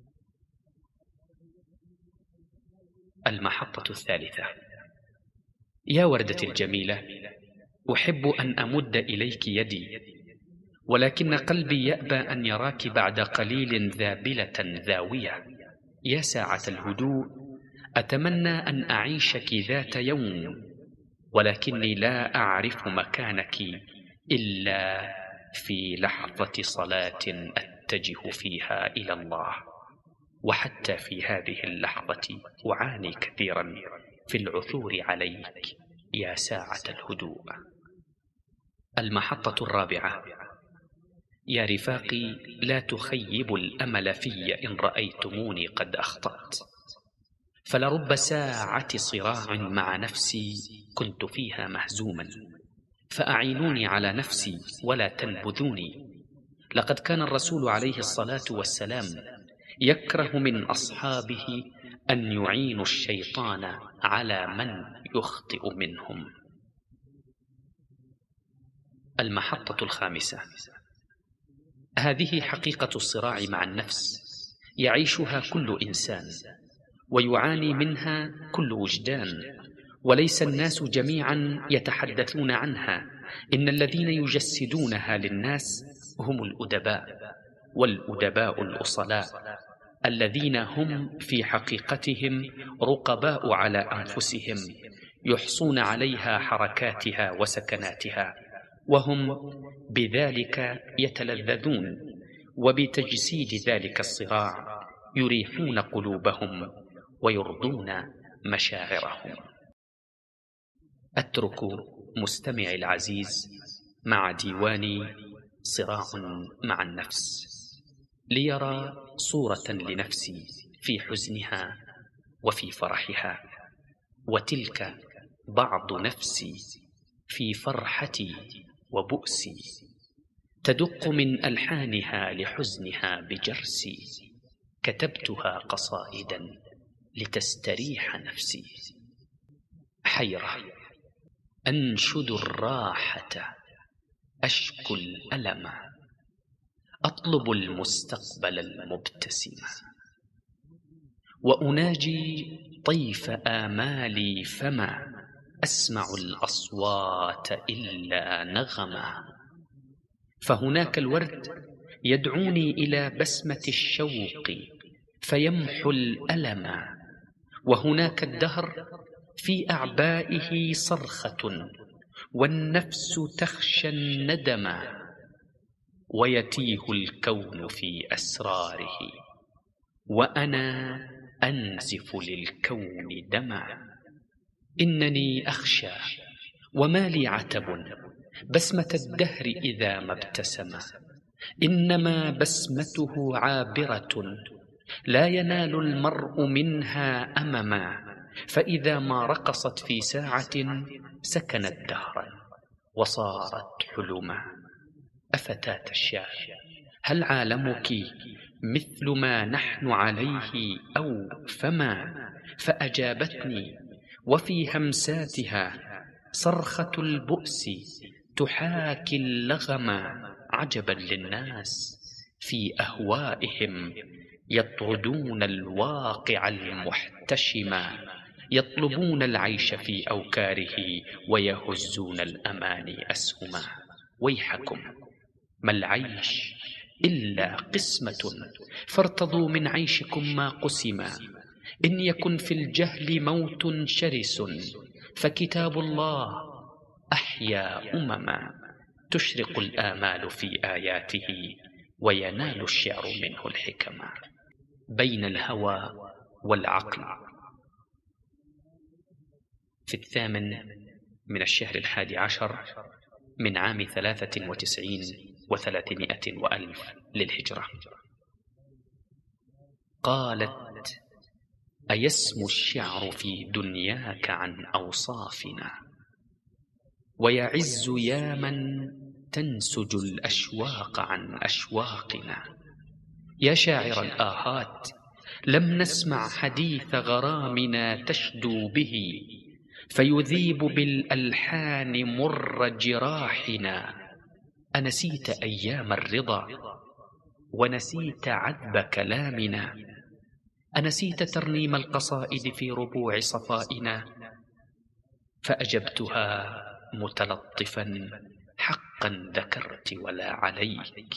المحطة الثالثة: يا وردة الجميلة، أحب أن أمد إليك يدي، ولكن قلبي يأبى أن يراك بعد قليل ذابلة ذاوية. يا ساعة الهدوء، أتمنى أن أعيشك ذات يوم، ولكني لا أعرف مكانك إلا في لحظة صلاة أتجه فيها إلى الله، وحتى في هذه اللحظة أعاني كثيرا في العثور عليك يا ساعة الهدوء. المحطة الرابعة: يا رفاقي، لا تخيبوا الأمل في إن رأيتموني قد أخطأت، فلرب ساعة صراع مع نفسي كنت فيها مهزوما، فأعينوني على نفسي ولا تنبذوني. لقد كان الرسول عليه الصلاة والسلام يكره من أصحابه أن يعينوا الشيطان على من يخطئ منهم. المحطة الخامسة: هذه حقيقة الصراع مع النفس، يعيشها كل إنسان، ويعاني منها كل وجدان، وليس الناس جميعا يتحدثون عنها. إن الذين يجسدونها للناس هم الأدباء، والأدباء الأصلاء الذين هم في حقيقتهم رقباء على أنفسهم، يحصون عليها حركاتها وسكناتها، وهم بذلك يتلذذون، وبتجسيد ذلك الصراع يريحون قلوبهم ويرضون مشاعرهم. أترك مستمعي العزيز مع ديوان صراع مع النفس، ليرى صورة لنفسي في حزنها وفي فرحها، وتلك بعض نفسي في فرحتي وبؤسي، تدق من ألحانها لحزنها بجرسي، كتبتها قصائدا لتستريح نفسي. حيرة أنشد الراحة، أشكو الألم، أطلب المستقبل المبتسم، وأناجي طيف آمالي، فما أسمع الأصوات إلا نغما. فهناك الورد يدعوني إلى بسمة الشوق فيمحو الألم، وهناك الدهر في أعبائه صرخة، والنفس تخشى الندم، ويتيه الكون في أسراره، وأنا أنزف للكون دما. إنني أخشى وما لي عتب بسمة الدهر إذا ما ابتسم، إنما بسمته عابرة لا ينال المرء منها أمما، فإذا ما رقصت في ساعة سكنت دهرا وصارت حلما. أفتاة الشعر، هل عالمك مثل ما نحن عليه أو فما؟ فأجابتني وفي همساتها صرخة البؤس تحاكي اللغما. عجبا للناس في أهوائهم، يطردون الواقع المحتشما، يطلبون العيش في أوكاره ويهزون الأماني أسهما. ويحكم، ما العيش إلا قسمة، فارتضوا من عيشكم ما قسما. إن يكن في الجهل موت شرس، فكتاب الله أحيا أمما. تشرق الآمال في آياته، وينال الشعر منه الحكما. بين الهوى والعقل. في الثامن من الشهر الحادي عشر من عام ثلاثة وتسعين وثلاثمائة وألف للهجرة، قالت: أيسمو الشعر في دنياك عن أوصافنا، ويعز يا من تنسج الأشواق عن أشواقنا. يا شاعر الآهات، لم نسمع حديث غرامنا تشدو به، فيذيب بالألحان مر جراحنا. أنسيت أيام الرضا ونسيت عذب كلامنا، أنسيت ترنيم القصائد في ربوع صفائنا؟ فأجبتها متلطفا: حقا ذكرت ولا عليك،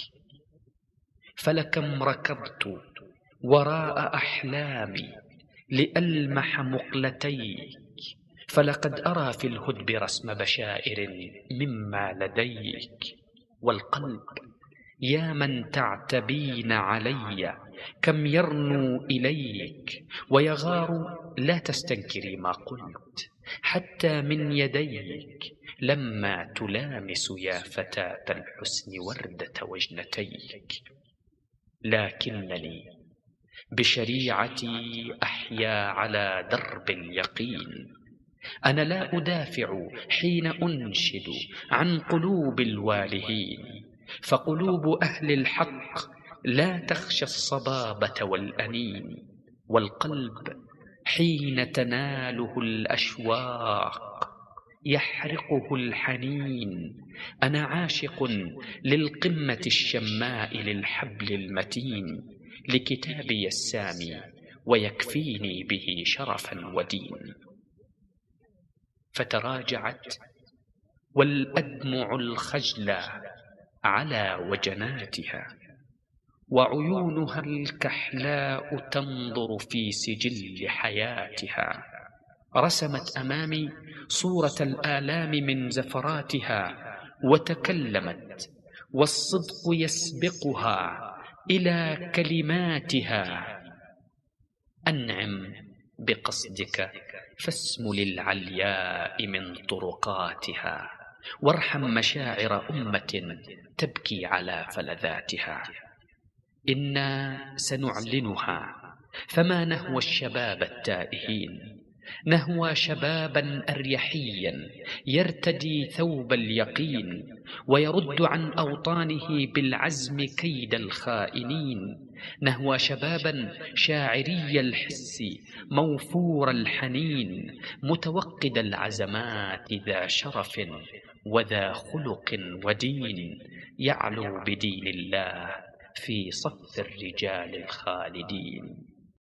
فلكم ركضت وراء أحلامي لألمح مقلتيك، فلقد أرى في الهدب رسم بشائر مما لديك. والقلب يا من تعتبين علي، كم يرنو إليك ويغار، لا تستنكري ما قلت حتى من يديك، لما تلامس يا فتاة الحسن وردة وجنتيك. لكنني بشريعتي أحيا على درب اليقين، أنا لا أدافع حين أنشد عن قلوب الوالهين، فقلوب أهل الحق لا تخشى الصبابة والأنين. والقلب حين تناله الأشواق يحرقه الحنين. أنا عاشق للقمة الشماء للحبل المتين، لكتابي السامي ويكفيني به شرفا ودين. فتراجعت والأدمع الخجلى على وجناتها، وعيونها الكحلاء تنظر في سجل حياتها. رسمت أمامي صورة الآلام من زفراتها، وتكلمت والصدق يسبقها إلى كلماتها: أنعم بقصدك فاسم للعلياء من طرقاتها، وارحم مشاعر أمة تبكي على فلذاتها. إنا سنعلنها، فما نهوى الشباب التائهين، نهوى شبابا أريحيا يرتدي ثوب اليقين، ويرد عن أوطانه بالعزم كيد الخائنين. نهوى شبابا شاعري الحس موفور الحنين، متوقد العزمات ذا شرف وذا خلق ودين، يعلو بدين الله في صف الرجال الخالدين.